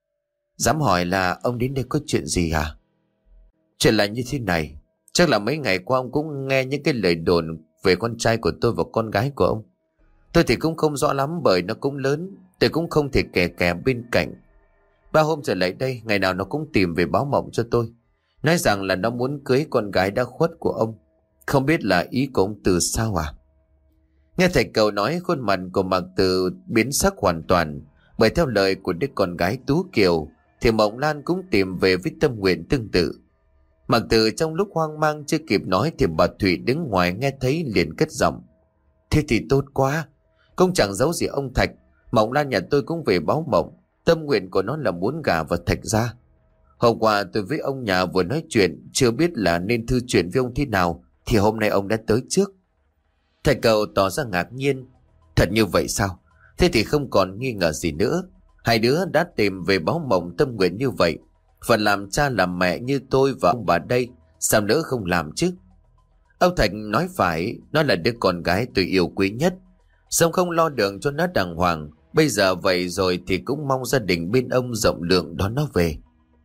Dám hỏi là ông đến đây có chuyện gì à? Chuyện là như thế này, chắc là mấy ngày qua ông cũng nghe những cái lời đồn về con trai của tôi và con gái của ông. Tôi thì cũng không rõ lắm bởi nó cũng lớn, tôi cũng không thể kè kè bên cạnh. 3 hôm trở lại đây, ngày nào nó cũng tìm về báo mộng cho tôi, nói rằng là nó muốn cưới con gái đã khuất của ông. Không biết là ý của ông Từ sao à? Nghe Thạch Cầu nói, khuôn mặt của Mạc Từ biến sắc hoàn toàn. Bởi theo lời của đứa con gái Tú Kiều thì Mộng Lan cũng tìm về với tâm nguyện tương tự. Mạc Từ trong lúc hoang mang chưa kịp nói thì bà Thủy đứng ngoài nghe thấy liền cất giọng. Thế thì tốt quá, không chẳng giấu gì ông Thạch. Mộng Lan nhà tôi cũng về báo mộng, tâm nguyện của nó là muốn gả vào Thạch gia. Hôm qua tôi với ông nhà vừa nói chuyện, chưa biết là nên thư chuyện với ông thế nào, thì hôm nay ông đã tới trước. Thạch Cầu tỏ ra ngạc nhiên. Thật như vậy sao? Thế thì không còn nghi ngờ gì nữa. Hai đứa đã tìm về báo mộng tâm nguyện như vậy, phần làm cha làm mẹ như tôi và ông bà đây, sao nữa không làm chứ? Ông Thạch nói phải, nó là đứa con gái tôi yêu quý nhất, xong không lo đường cho nó đàng hoàng. Bây giờ vậy rồi thì cũng mong gia đình bên ông rộng lượng đón nó về.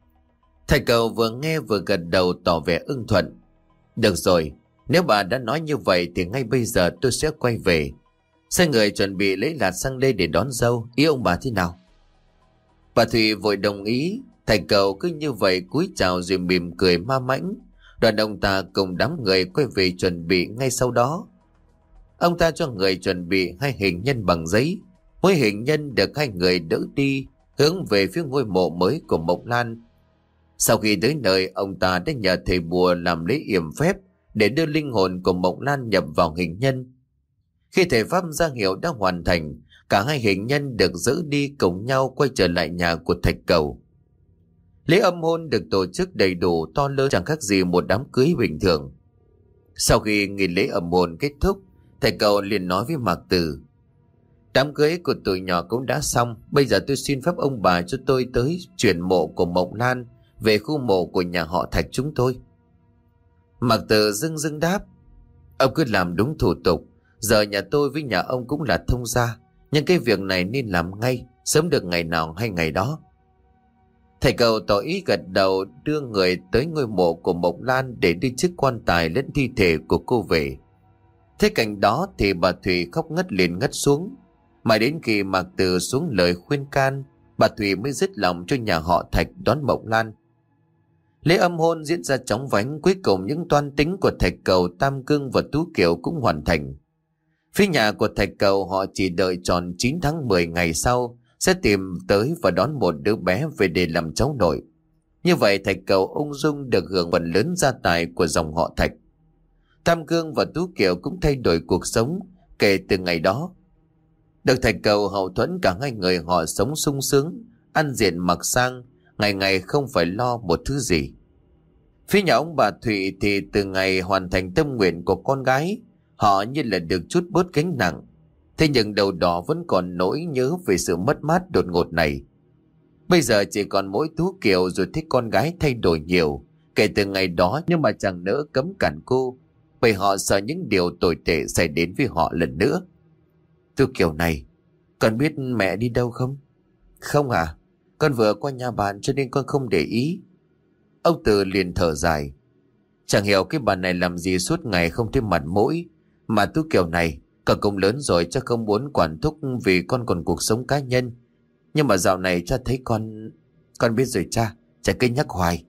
Thạch Cầu vừa nghe vừa gật đầu tỏ vẻ ưng thuận. Được rồi, nếu bà đã nói như vậy thì ngay bây giờ tôi sẽ quay về. Sai người chuẩn bị lấy lạt xăng lên để đón dâu, ý ông bà thế nào? Bà Thủy vội đồng ý. Thạch Cầu cứ như vậy cúi chào rồi mỉm cười ma mãnh. Đoàn ông ta cùng đám người quay về chuẩn bị ngay sau đó. Ông ta cho người chuẩn bị 2 hình nhân bằng giấy. Mỗi hình nhân được 2 người đỡ đi hướng về phía ngôi mộ mới của Mộng Lan. Sau khi tới nơi, ông ta đã nhờ thầy bùa làm lễ yểm phép để đưa linh hồn của Mộng Lan nhập vào hình nhân. Khi thầy pháp ra hiệu đã hoàn thành, cả 2 hình nhân được dỡ đi cùng nhau quay trở lại nhà của Thạch Cầu. Lễ âm hôn được tổ chức đầy đủ to lớn, chẳng khác gì một đám cưới bình thường. Sau khi nghi lễ âm hôn kết thúc, Thạch Cầu liền nói với Mạc Từ. Đám cưới của tụi nhỏ cũng đã xong, bây giờ tôi xin phép ông bà cho tôi tới chuyển mộ của Mộng Lan về khu mộ của nhà họ Thạch chúng tôi. Mạc Từ dưng dưng đáp. Ông cứ làm đúng thủ tục, giờ nhà tôi với nhà ông cũng là thông gia, nhưng cái việc này nên làm ngay, sớm được ngày nào hay ngày đó. Thầy Cầu tỏ ý gật đầu, đưa người tới ngôi mộ của Mộng Lan để đi trước quan tài lẫn thi thể của cô về. Thế cảnh đó thì bà Thủy khóc ngất liền ngất xuống. Mãi đến khi Mạc Từ xuống lời khuyên can, bà Thủy mới dứt lòng cho nhà họ Thạch đón Mộng Lan. Lễ âm hôn diễn ra chóng vánh, cuối cùng những toan tính của Thạch Cầu, Tam Cương và Tú Kiều cũng hoàn thành. Phía nhà của Thạch Cầu họ chỉ đợi tròn 9 tháng 10 ngày sau sẽ tìm tới và đón một đứa bé về để làm cháu nội. Như vậy Thạch Cầu ung dung được hưởng phần lớn gia tài của dòng họ Thạch. Tam Cương và Tú Kiều cũng thay đổi cuộc sống kể từ ngày đó. Được Thạch Cầu hậu thuẫn, cả hai người họ sống sung sướng, ăn diện mặc sang, ngày ngày không phải lo một thứ gì. Phía nhà ông bà Thụy thì từ ngày hoàn thành tâm nguyện của con gái, họ như là được trút bớt gánh nặng. Thế nhưng đầu đó vẫn còn nỗi nhớ về sự mất mát đột ngột này. Bây giờ chỉ còn mỗi Tú Kiều rồi thấy con gái thay đổi nhiều kể từ ngày đó, nhưng mà chẳng nỡ cấm cản cô, bởi họ sợ những điều tồi tệ xảy đến với họ lần nữa. Tú Kiều này, con biết mẹ đi đâu không? Không à, con vừa qua nhà bạn cho nên con không để ý. Ông Từ liền thở dài. Chẳng hiểu cái bà này làm gì suốt ngày không thấy mặt mũi. Mà Tú Kiều này, con cũng lớn rồi, chắc không muốn quản thúc vì con còn cuộc sống cá nhân. Nhưng mà dạo này cha thấy con biết rồi cha cứ nhắc hoài.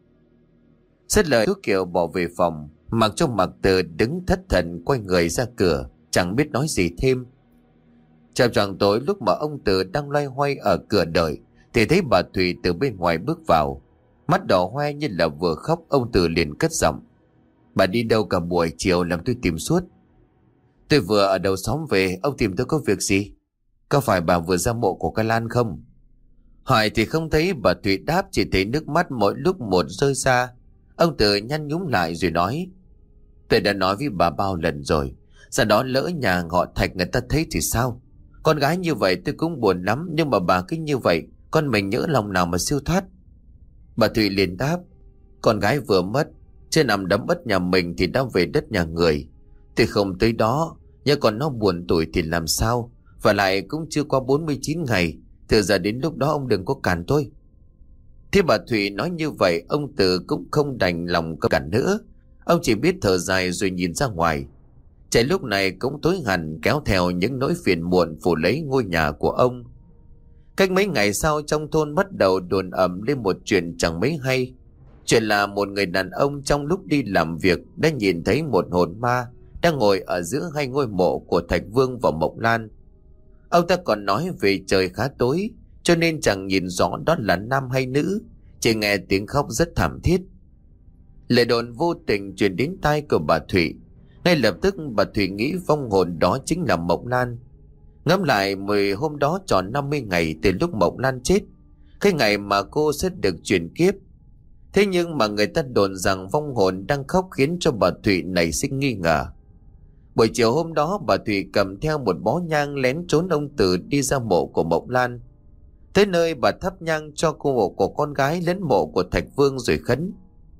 Xét lời Tú Kiều bỏ về phòng, mặc cho Mặc Từ đứng thất thần quay người ra cửa, chẳng biết nói gì thêm. Chào choạng tối lúc mà ông Từ đang loay hoay ở cửa đợi thì thấy bà Thùy từ bên ngoài bước vào, mắt đỏ hoe như là vừa khóc. Ông Từ liền cất giọng. Bà đi đâu cả buổi chiều làm tôi tìm suốt. Tôi vừa ở đầu xóm về, ông tìm tôi có việc gì? Có phải bà vừa ra mộ của cái Lan không? Hỏi thì không thấy bà Thùy đáp, chỉ thấy nước mắt mỗi lúc một rơi ra. Ông Từ nhăn nhúm lại rồi nói. Tôi đã nói với bà bao lần rồi, sau đó lỡ nhà họ Thạch người ta thấy thì sao? Con gái như vậy tôi cũng buồn lắm, nhưng mà bà cứ như vậy con mình nhỡ lòng nào mà siêu thoát. Bà Thùy liền đáp. Con gái vừa mất, trên nằm đấm ất nhà mình thì đã về đất nhà người. Tôi không tới đó, nhưng còn nó buồn tủi thì làm sao? Và lại cũng chưa qua 49 ngày, từ giờ đến lúc đó ông đừng có cản tôi. Thế bà Thùy nói như vậy, ông Từ cũng không đành lòng có cản nữa. Ông chỉ biết thở dài rồi nhìn ra ngoài. Trời lúc này cũng tối hẳn, kéo theo những nỗi phiền muộn phủ lấy ngôi nhà của ông. Cách mấy ngày sau, trong thôn bắt đầu đồn ầm lên một chuyện chẳng mấy hay. Chuyện là một người đàn ông trong lúc đi làm việc đã nhìn thấy một hồn ma đang ngồi ở giữa hai ngôi mộ của Thạch Vương và Mộc Lan. Ông ta còn nói về trời khá tối cho nên chẳng nhìn rõ đó là nam hay nữ, chỉ nghe tiếng khóc rất thảm thiết. Lời đồn vô tình truyền đến tai của bà Thủy. Ngay lập tức bà Thủy nghĩ vong hồn đó chính là Mộc Lan. Ngẫm lại 10 hôm đó tròn 50 ngày từ lúc Mộc Lan chết, cái ngày mà cô sẽ được chuyển kiếp. Thế nhưng mà người ta đồn rằng vong hồn đang khóc khiến cho bà Thủy nảy sinh nghi ngờ. Buổi chiều hôm đó bà Thủy cầm theo một bó nhang lén trốn ông Từ đi ra mộ của Mộc Lan. Tới nơi bà thắp nhang cho cô mộ của con gái đến mộ của Thạch Vương rồi khấn.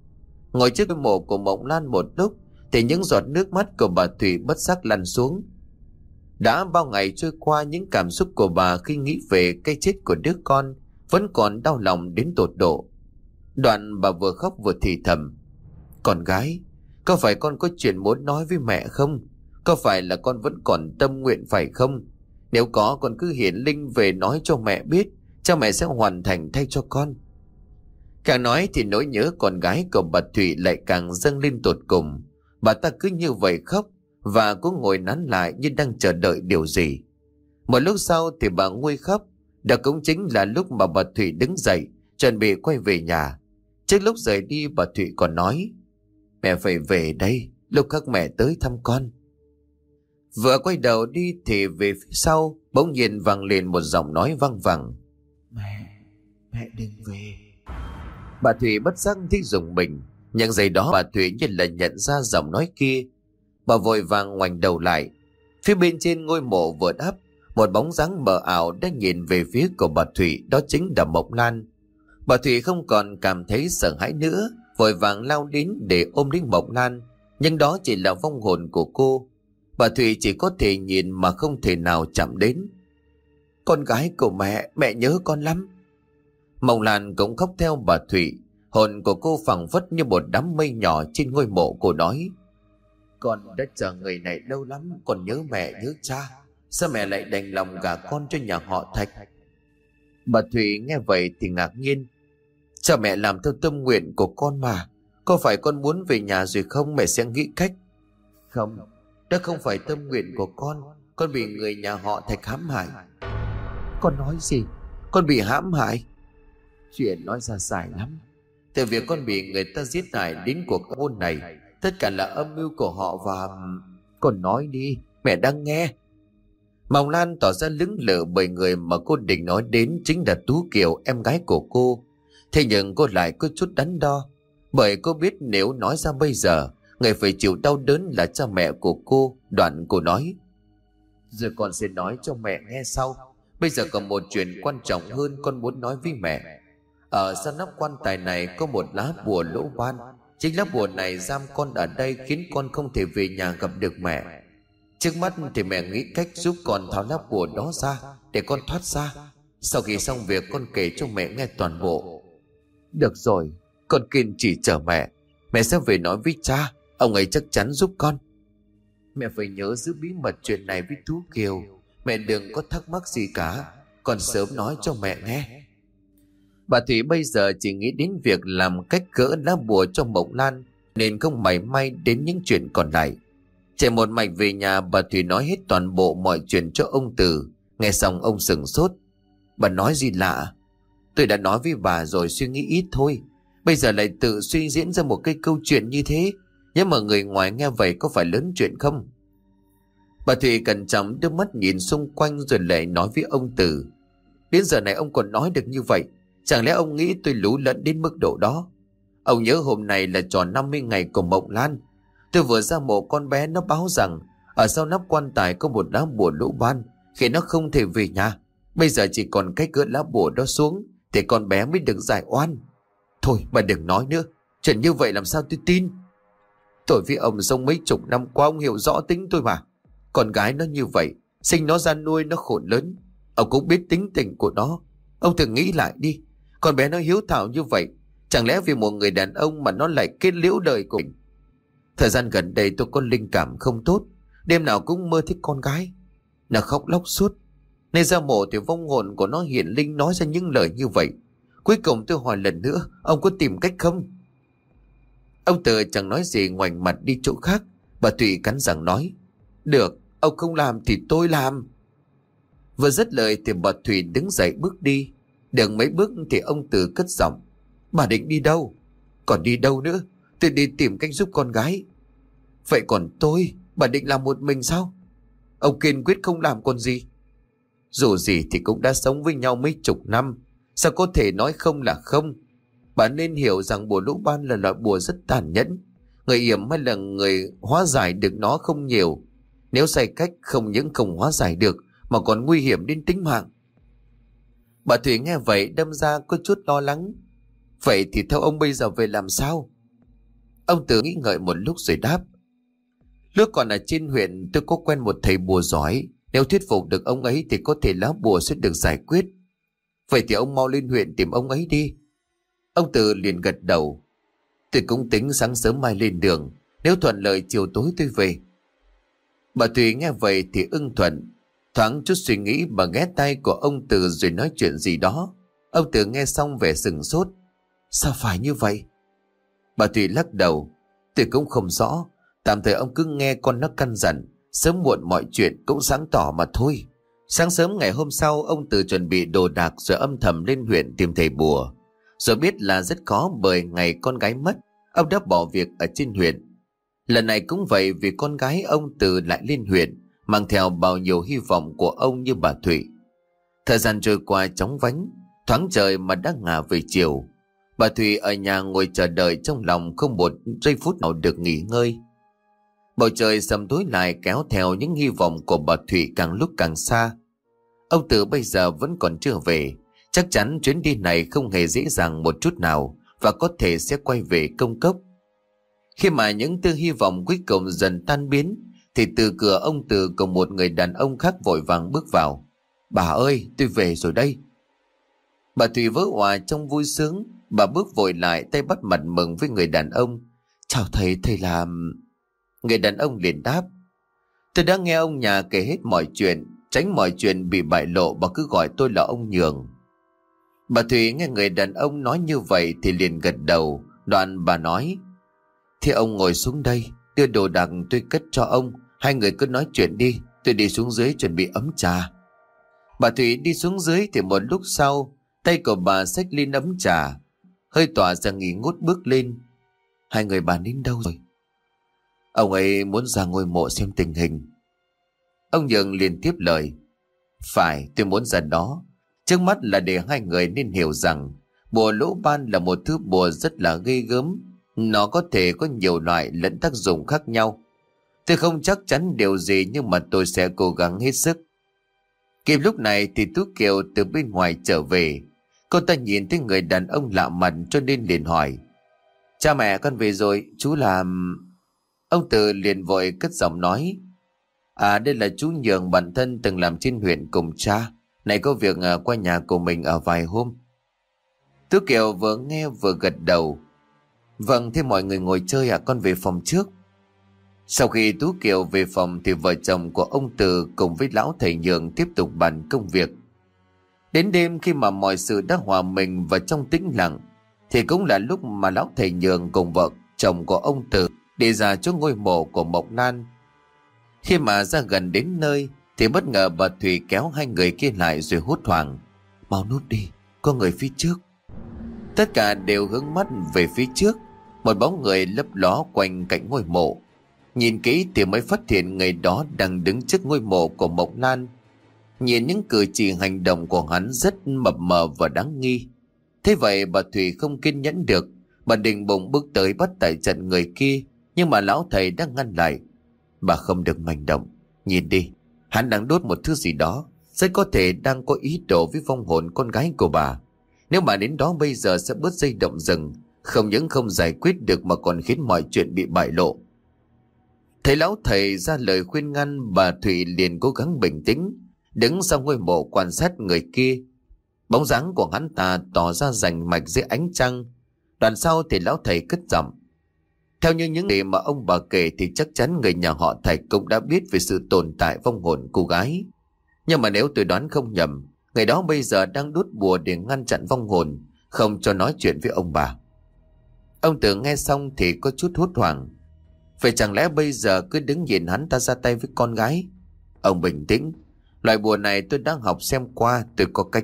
Ngồi trước cái mộ của Mộc Lan một lúc thì những giọt nước mắt của bà Thủy bất giác lăn xuống. Đã bao ngày trôi qua, những cảm xúc của bà khi nghĩ về cái chết của đứa con vẫn còn đau lòng đến tột độ. Đoạn bà vừa khóc vừa thì thầm. Con gái, có phải con có chuyện muốn nói với mẹ không? Có phải là con vẫn còn tâm nguyện phải không? Nếu có, con cứ hiển linh về nói cho mẹ biết, cha mẹ sẽ hoàn thành thay cho con. Càng nói thì nỗi nhớ con gái của bà Thủy lại càng dâng lên tột cùng. Bà ta cứ như vậy khóc và cũng ngồi nán lại như đang chờ đợi điều gì. Một lúc sau thì bà nguôi khóc. Đó cũng chính là lúc mà bà Thủy đứng dậy chuẩn bị quay về nhà. Trước lúc rời đi, bà Thủy còn nói. Mẹ phải về đây, lúc các mẹ tới thăm con. Vừa quay đầu đi thì về phía sau bỗng nhiên vang lên một giọng nói văng vẳng. Mẹ đừng về. Bà Thủy bất giác thích dùng mình. Nhưng giây đó bà Thủy như là nhận ra giọng nói kia. Bà vội vàng ngoảnh đầu lại. Phía bên trên ngôi mộ vừa đắp, một bóng dáng mờ ảo đang nhìn về phía của bà Thủy, đó chính là Mộc Lan. Bà Thủy không còn cảm thấy sợ hãi nữa, vội vàng lao đến để ôm lấy Mộc Lan. Nhưng đó chỉ là vong hồn của cô. Bà Thủy chỉ có thể nhìn mà không thể nào chạm đến. Con gái của mẹ nhớ con lắm. Mộc Lan cũng khóc theo bà Thủy. Hồn của cô phảng phất như một đám mây nhỏ trên ngôi mộ. Cô nói. Con đã chờ người này lâu lắm, con nhớ mẹ nhớ cha. Sao mẹ lại đành lòng gả con cho nhà họ Thạch? Bà Thủy nghe vậy thì ngạc nhiên. Cha mẹ làm theo tâm nguyện của con mà. Có phải con muốn về nhà rồi không? Mẹ sẽ nghĩ cách. Không, đó không phải tâm nguyện của con. con bị người nhà họ Thạch hãm hại. Con nói gì? Con bị hãm hại? Chuyện nói ra dài lắm. Từ việc con bị người ta giết hại đến cuộc hôn này, tất cả là âm mưu của họ và... Con nói đi, mẹ đang nghe. Mộng Lan tỏ ra lững lờ bởi người mà cô định nói đến chính là Tú Kiều, em gái của cô. Thế nhưng cô lại có chút đắn đo, bởi cô biết nếu nói ra bây giờ, người phải chịu đau đớn là cha mẹ của cô. Đoạn cô nói: Rồi con sẽ nói cho mẹ nghe sau. Bây giờ còn một chuyện quan trọng hơn con muốn nói với mẹ. Ở sau nắp quan tài này có một lá bùa lỗ ban. Chính lá bùa này giam con ở đây, khiến con không thể về nhà gặp được mẹ. Trước mắt thì mẹ nghĩ cách giúp con tháo lá bùa đó ra để con thoát ra. Sau khi xong việc con kể cho mẹ nghe toàn bộ. Được rồi, con kiên trì chờ mẹ. Mẹ sẽ về nói với cha, ông ấy chắc chắn giúp con. Mẹ phải nhớ giữ bí mật chuyện này với Tú Kiều. Mẹ đừng có thắc mắc gì cả, con sớm nói cho mẹ nghe. Bà Thủy bây giờ chỉ nghĩ đến việc làm cách gỡ lá bùa cho Mộng Lan, nên không mảy may đến những chuyện còn lại. Chạy một mạch về nhà, bà Thủy nói hết toàn bộ mọi chuyện cho ông Từ. Nghe xong ông sửng sốt. Bà nói gì lạ? Tôi đã nói với bà rồi, suy nghĩ ít thôi. Bây giờ lại tự suy diễn ra một cái câu chuyện như thế. Nhưng mà người ngoài nghe vậy có phải lớn chuyện không? Bà Thủy cẩn trọng đưa mắt nhìn xung quanh rồi lại nói với ông Từ. Đến giờ này ông còn nói được như vậy, chẳng lẽ ông nghĩ tôi lú lẫn đến mức độ đó? Ông nhớ hôm nay là tròn 50 ngày của Mộng Lan. Tôi vừa ra mộ, con bé nó báo rằng ở sau nắp quan tài có một lá bùa lỗ ban, khiến nó không thể về nhà. Bây giờ chỉ còn cách gỡ lá bùa đó xuống thì con bé mới được giải oan. Thôi bà đừng nói nữa, chuyện như vậy làm sao tôi tin? Tôi với ông sống mấy chục năm qua, ông hiểu rõ tính tôi mà. Con gái nó như vậy, sinh nó ra nuôi nó khổ lớn, ông cũng biết tính tình của nó. Ông thử nghĩ lại đi, con bé nó hiếu thảo như vậy, chẳng lẽ vì một người đàn ông mà nó lại kết liễu đời của mình? Thời gian gần đây tôi có linh cảm không tốt, đêm nào cũng mơ thấy con gái nó khóc lóc suốt. Nên ra mộ thì vong hồn của nó hiện linh nói ra những lời như vậy. Cuối cùng tôi hỏi lần nữa, ông có tìm cách không? Ông Từ chẳng nói gì, ngoảnh mặt đi chỗ khác. Bà Thủy cắn răng nói: Được, ông không làm thì tôi làm. Vừa dứt lời thì bà Thủy đứng dậy bước đi. Được mấy bước thì ông Từ cất giọng: Bà định đi đâu? Còn đi đâu nữa? Tôi đi tìm cách giúp con gái. Vậy còn tôi, bà định làm một mình sao? Ông kiên quyết không làm còn gì. Dù gì thì cũng đã sống với nhau mấy chục năm, sao có thể nói không là không? Bà nên hiểu rằng bùa lỗ ban là loại bùa rất tàn nhẫn. Người yểm hay là người hóa giải được nó không nhiều. Nếu sai cách không những không hóa giải được mà còn nguy hiểm đến tính mạng. Bà Thủy nghe vậy đâm ra có chút lo lắng. Vậy thì theo ông bây giờ về làm sao? Ông Từ nghĩ ngợi một lúc rồi đáp: Lúc còn ở trên huyện tôi có quen một thầy bùa giỏi. Nếu thuyết phục được ông ấy thì có thể lá bùa sẽ được giải quyết. Vậy thì ông mau lên huyện tìm ông ấy đi. Ông Từ liền gật đầu: Tôi cũng tính sáng sớm mai lên đường, nếu thuận lợi chiều tối tôi về. Bà Thủy nghe vậy thì ưng thuận. Thoáng chút suy nghĩ, bà ghé tay của ông Từ rồi nói chuyện gì đó. Ông Từ nghe xong vẻ sừng sốt: Sao phải như vậy? Bà Thủy lắc đầu: Tôi cũng không rõ, tạm thời ông cứ nghe con nó căn dặn, sớm muộn mọi chuyện cũng sáng tỏ mà thôi. Sáng sớm ngày hôm sau, ông Từ chuẩn bị đồ đạc rồi âm thầm lên huyện tìm thầy bùa. Rồi biết là rất khó, bởi ngày con gái mất, ông đã bỏ việc ở trên huyện. Lần này cũng vậy, vì con gái ông Từ lại lên huyện, mang theo bao nhiêu hy vọng của ông như bà Thủy. Thời gian trôi qua chóng vánh, thoáng trời mà đã ngả về chiều. Bà Thủy ở nhà ngồi chờ đợi, trong lòng không một giây phút nào được nghỉ ngơi. Bầu trời sầm tối lại, kéo theo những hy vọng của bà Thủy càng lúc càng xa. Ông Từ bây giờ vẫn còn chưa về. Chắc chắn chuyến đi này không hề dễ dàng một chút nào, và có thể sẽ quay về Công Cốc. Khi mà những tia hy vọng cuối cùng dần tan biến, thì từ cửa ông Từ cùng một người đàn ông khác vội vàng bước vào. Bà ơi, tôi về rồi đây. Bà Thủy vỡ òa trong vui sướng. Bà bước vội lại, tay bắt mặt mừng với người đàn ông. Chào thầy, thầy là... Người đàn ông liền đáp: Tôi đã nghe ông nhà kể hết mọi chuyện, tránh mọi chuyện bị bại lộ, bà cứ gọi tôi là ông Nhường. Bà Thủy nghe người đàn ông nói như vậy thì liền gật đầu. Đoạn bà nói: Thế ông ngồi xuống đây, đưa đồ đạc tôi cất cho ông, hai người cứ nói chuyện đi. Tôi đi xuống dưới chuẩn bị ấm trà. Bà Thủy đi xuống dưới thì một lúc sau, tay của bà xách lên ấm trà, hơi tỏa ra nghỉ ngút bước lên. Hai người bà đến đâu rồi? Ông ấy muốn ra ngôi mộ xem tình hình. Ông Nhường liền tiếp lời. Phải, tôi muốn ra đó. Trước mắt là để hai người nên hiểu rằng bùa lỗ ban là một thứ bùa rất là ghê gớm. Nó có thể có nhiều loại lẫn tác dụng khác nhau. Tôi không chắc chắn điều gì, nhưng mà tôi sẽ cố gắng hết sức. Kịp lúc này thì Tú Kiều từ bên ngoài trở về. Cô ta nhìn thấy người đàn ông lạ mặt cho nên liền hỏi. Cha mẹ con về rồi, chú làm... Ông Từ liền vội cất giọng nói. À, đây là chú Nhường, bản thân từng làm trên huyện cùng cha. Này có việc qua nhà của mình ở vài hôm. Tú Kiều vừa nghe vừa gật đầu. Vâng, thế mọi người ngồi chơi con về phòng trước. Sau khi Tú Kiều về phòng thì vợ chồng của ông Từ cùng với lão thầy Nhường tiếp tục bàn công việc. Đến đêm khi mà mọi sự đã hòa mình vào trong tĩnh lặng thì cũng là lúc mà lão thầy Nhường cùng vợ chồng của ông Từ đi ra chỗ ngôi mộ của Mộc Lan. Khi mà ra gần đến nơi thì bất ngờ bà Thủy kéo hai người kia lại rồi hốt hoảng. Mau núp đi, có người phía trước. Tất cả đều hướng mắt về phía trước. Một bóng người lấp ló quanh cạnh ngôi mộ. Nhìn kỹ thì mới phát hiện người đó đang đứng trước ngôi mộ của Mộc Lan. Nhìn những cử chỉ hành động của hắn rất mập mờ và đáng nghi. Thế vậy bà Thủy không kiên nhẫn được. Bà định bụng bước tới bắt tại trận người kia, nhưng mà lão thầy đang ngăn lại. Bà không được manh động. Nhìn đi, hắn đang đốt một thứ gì đó, rất có thể đang có ý đồ với vong hồn con gái của bà. Nếu mà đến đó bây giờ sẽ bứt dây động rừng, không những không giải quyết được mà còn khiến mọi chuyện bị bại lộ. Thấy lão thầy ra lời khuyên ngăn, bà Thủy liền cố gắng bình tĩnh, đứng sau ngôi mộ quan sát người kia. Bóng dáng của hắn ta tỏ ra rành mạch dưới ánh trăng. Đoạn sau thì lão thầy cất giọng. Theo như những gì mà ông bà kể thì chắc chắn người nhà họ Thạch cũng đã biết về sự tồn tại vong hồn cô gái. Nhưng mà nếu tôi đoán không nhầm, người đó bây giờ đang đốt bùa để ngăn chặn vong hồn, không cho nói chuyện với ông bà. Ông Tử nghe xong thì có chút hốt hoảng. Vậy chẳng lẽ bây giờ cứ đứng nhìn hắn ta ra tay với con gái? Ông bình tĩnh. Loại bùa này tôi đang học xem qua, tôi có cách.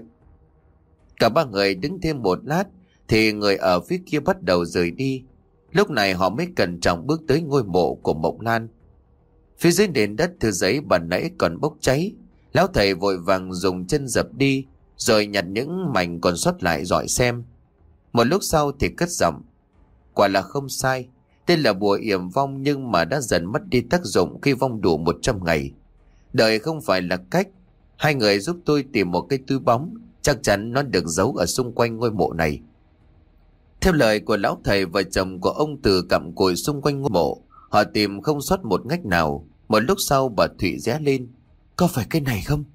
Cả ba người đứng thêm một lát thì người ở phía kia bắt đầu rời đi. Lúc này họ mới cẩn trọng bước tới ngôi mộ của Mộc Lan. Phía dưới nền đất thư giấy ban nãy còn bốc cháy. Lão thầy vội vàng dùng chân dập đi, rồi nhặt những mảnh còn sót lại dọi xem. Một lúc sau thì cất giọng. Quả là không sai. Tên là bùa yểm vong, nhưng mà đã dần mất đi tác dụng khi vong đủ 100 ngày. Đời không phải là cách. Hai người giúp tôi tìm một cái túi bóng, chắc chắn nó được giấu ở xung quanh ngôi mộ này. Theo lời của lão thầy, vợ chồng của ông Từ cặm cụi xung quanh ngôi mộ. Họ tìm không sót một ngách nào. Một lúc sau bà Thủy ré lên. Có phải cái này không?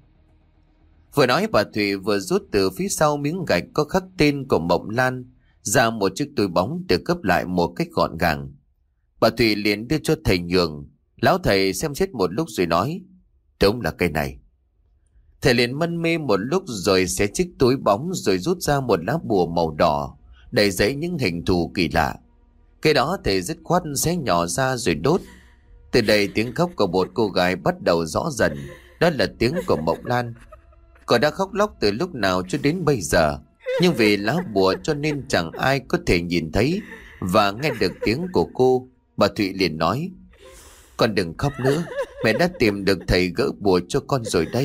Vừa nói bà Thủy vừa rút từ phía sau miếng gạch có khắc tên của Mộc Lan ra một chiếc túi bóng được gấp lại một cách gọn gàng. Bà Thủy liền đưa cho thầy Nhường. Lão thầy xem xét một lúc rồi nói. Đúng là cái này. Thầy liền mân mê một lúc rồi xé chiếc túi bóng rồi rút ra một lá bùa màu đỏ đầy giấy những hình thù kỳ lạ. Cái đó thầy dứt khoát xé nhỏ ra rồi đốt. Từ đây tiếng khóc của một cô gái bắt đầu rõ dần. Đó là tiếng của Mộc Lan. Cô đã khóc lóc từ lúc nào cho đến bây giờ, nhưng vì lá bùa cho nên chẳng ai có thể nhìn thấy và nghe được tiếng của cô. Bà Thụy liền nói. Con đừng khóc nữa, mẹ đã tìm được thầy gỡ bùa cho con rồi đây.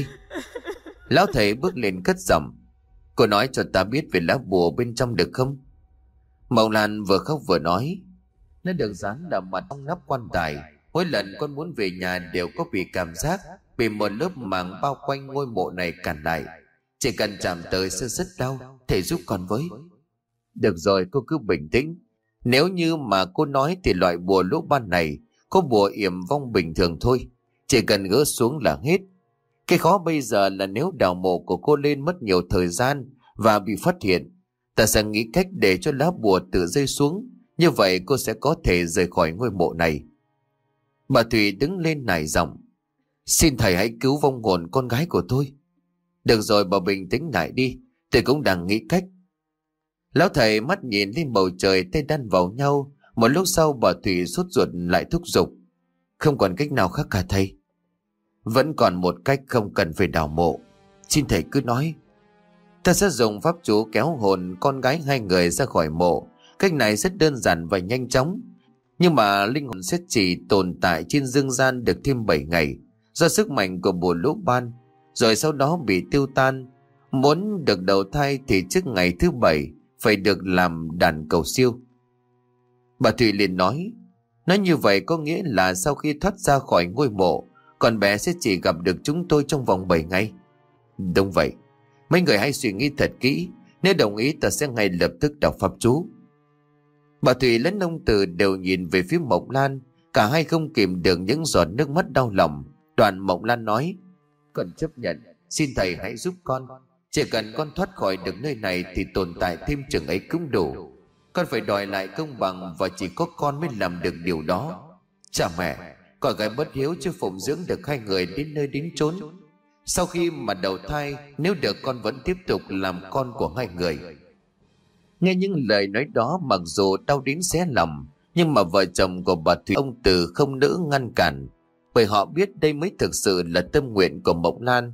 Lão thầy bước lên cất giọng. Cô nói cho ta biết về lá bùa bên trong được không? Mộc Lan vừa khóc vừa nói. Nó được dán đậm mặt trong nắp quan tài. Mỗi lần con muốn về nhà đều có bị cảm giác bị một lớp màng bao quanh ngôi mộ này cản lại. Chỉ cần chạm tới sẽ rất đau. Thầy giúp con với. Được rồi, cô cứ bình tĩnh. Nếu như mà cô nói thì loại bùa lỗ ban này có bùa yểm vong bình thường thôi. Chỉ cần gỡ xuống là hết. Cái khó bây giờ là nếu đào mộ của cô lên mất nhiều thời gian và bị phát hiện, ta sẽ nghĩ cách để cho lá bùa tự rơi xuống. Như vậy cô sẽ có thể rời khỏi ngôi mộ này. Bà Thủy đứng lên nài giọng. Xin thầy hãy cứu vong hồn con gái của tôi. Được rồi, bà bình tĩnh lại đi. Tôi cũng đang nghĩ cách. Lão thầy mắt nhìn lên bầu trời, tay đan vào nhau. Một lúc sau bà Thủy sốt ruột lại thúc giục. Không còn cách nào khác cả thầy. Vẫn còn một cách không cần phải đào mộ. Xin thầy cứ nói. Ta sẽ dùng pháp chú kéo hồn con gái hai người ra khỏi mộ. Cách này rất đơn giản và nhanh chóng. Nhưng mà linh hồn sẽ chỉ tồn tại trên dương gian được thêm 7 ngày do sức mạnh của bùa lũ ban, rồi sau đó bị tiêu tan. Muốn được đầu thai thì trước ngày thứ 7 phải được làm đàn cầu siêu. Bà Thủy liền nói như vậy có nghĩa là sau khi thoát ra khỏi ngôi mộ, con bé sẽ chỉ gặp được chúng tôi trong vòng 7 ngày. Đúng vậy. Mấy người hãy suy nghĩ thật kỹ. Nếu đồng ý ta sẽ ngay lập tức đọc pháp chú. Bà Thủy lẫn ông Từ đều nhìn về phía Mộng Lan. Cả hai không kìm được những giọt nước mắt đau lòng. Đoạn Mộng Lan nói: Con chấp nhận, xin thầy hãy giúp con. Chỉ cần con thoát khỏi được nơi này thì tồn tại thêm chừng ấy cũng đủ. Con phải đòi lại công bằng và chỉ có con mới làm được điều đó. Cha mẹ, con gái bất hiếu chưa phụng dưỡng được hai người đến nơi đến chốn. Sau khi mà đầu thai, nếu được con vẫn tiếp tục làm con của hai người. Nghe những lời nói đó mặc dù đau đến xé lòng, nhưng mà vợ chồng của bà Thủy ông Từ không nỡ ngăn cản, bởi họ biết đây mới thực sự là tâm nguyện của Mộng Lan.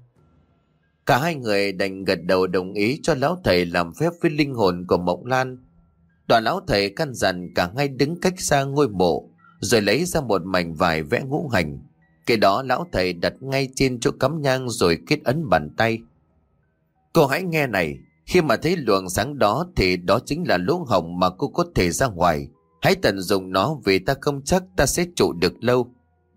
Cả hai người đành gật đầu đồng ý cho lão thầy làm phép với linh hồn của Mộng Lan. Đoạn lão thầy căn dặn cả hai đứng cách xa ngôi mộ, rồi lấy ra một mảnh vải vẽ ngũ hành. Cái đó lão thầy đặt ngay trên chỗ cắm nhang rồi kết ấn bàn tay. Cô hãy nghe này, khi mà thấy luồng sáng đó thì đó chính là lỗ hổng mà cô có thể ra ngoài. Hãy tận dụng nó vì ta không chắc ta sẽ trụ được lâu.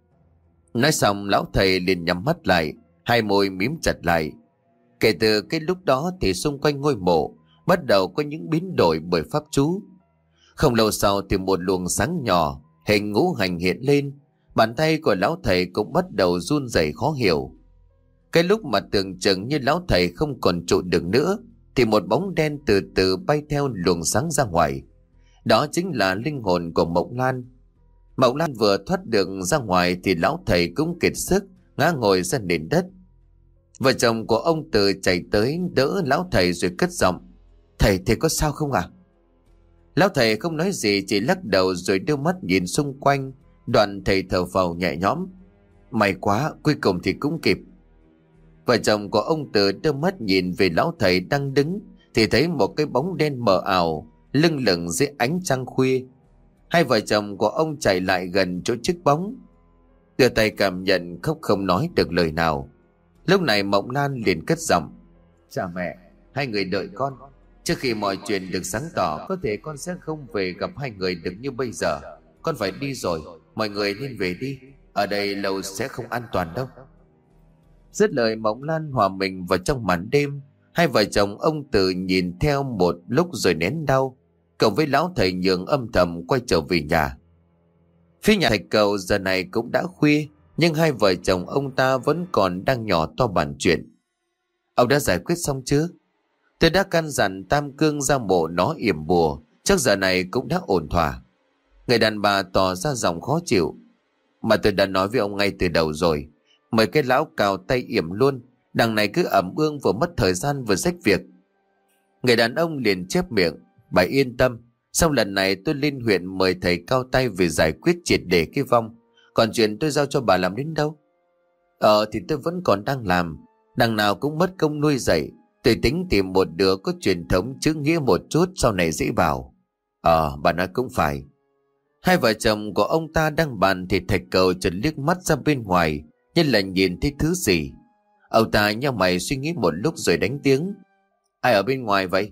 Nói xong lão thầy liền nhắm mắt lại, hai môi mím chặt lại. Kể từ cái lúc đó thì xung quanh ngôi mộ bắt đầu có những biến đổi bởi pháp chú. Không lâu sau thì một luồng sáng nhỏ hình ngũ hành hiện lên. Bàn tay của lão thầy cũng bắt đầu run rẩy khó hiểu. Cái lúc mà tưởng chừng như lão thầy không còn trụ được nữa thì một bóng đen từ từ bay theo luồng sáng ra ngoài. Đó chính là linh hồn của Mộng Lan. Mộng Lan vừa thoát được ra ngoài thì lão thầy cũng kiệt sức ngã ngồi ra nền đất. Vợ chồng của ông Từ chạy tới đỡ lão thầy rồi cất giọng: Thầy có sao không ạ? Lão thầy không nói gì, chỉ lắc đầu rồi đưa mắt nhìn xung quanh. Đoạn thầy thở phào nhẹ nhõm: May quá, cuối cùng thì cũng kịp. Vợ chồng của ông Từ đưa mắt nhìn về lão thầy đang đứng thì thấy một cái bóng đen mờ ảo lưng lửng dưới ánh trăng khuya. Hai vợ chồng của ông chạy lại gần chỗ chiếc bóng, đưa tay cảm nhận, khóc không nói được lời nào. Lúc này Mộng Lan liền cất giọng: Cha mẹ, hai người đợi con. Trước khi mọi chuyện được sáng tỏ, có thể con sẽ không về gặp hai người được như bây giờ. Con phải đi rồi, mọi người nên về đi. Ở đây lâu sẽ không an toàn đâu. Dứt lời Mộng Lan hòa mình vào trong màn đêm. Hai vợ chồng ông Từ nhìn theo một lúc rồi nén đau, cộng với lão thầy nhường âm thầm quay trở về nhà. Phía nhà thạch cầu giờ này cũng đã khuya, nhưng hai vợ chồng ông ta vẫn còn đang nhỏ to bàn chuyện. Ông đã giải quyết xong chưa? Tôi đã căn dặn Tam Cương ra mộ nó yểm bùa, chắc giờ này cũng đã ổn thỏa. Người đàn bà tỏ ra giọng khó chịu: Mà tôi đã nói với ông ngay từ đầu rồi, mời cái lão cào tay yểm luôn, đằng này cứ ẩm ương vừa mất thời gian vừa rách việc. Người đàn ông liền chép miệng: Bà yên tâm, sau lần này tôi lên huyện mời thầy cao tay về giải quyết triệt để cái vong. Còn chuyện tôi giao cho bà làm đến đâu? Thì tôi vẫn còn đang làm, đằng nào cũng mất công nuôi dạy. Tôi tính tìm một đứa có truyền thống chữ nghĩa một chút, sau này dễ bảo. Bà nói cũng phải. Hai vợ chồng của ông ta đang bàn thì thạch cầu chợt liếc mắt ra bên ngoài, như là nhìn thấy thứ gì. Ông ta nhíu mày suy nghĩ một lúc rồi đánh tiếng: Ai ở bên ngoài vậy?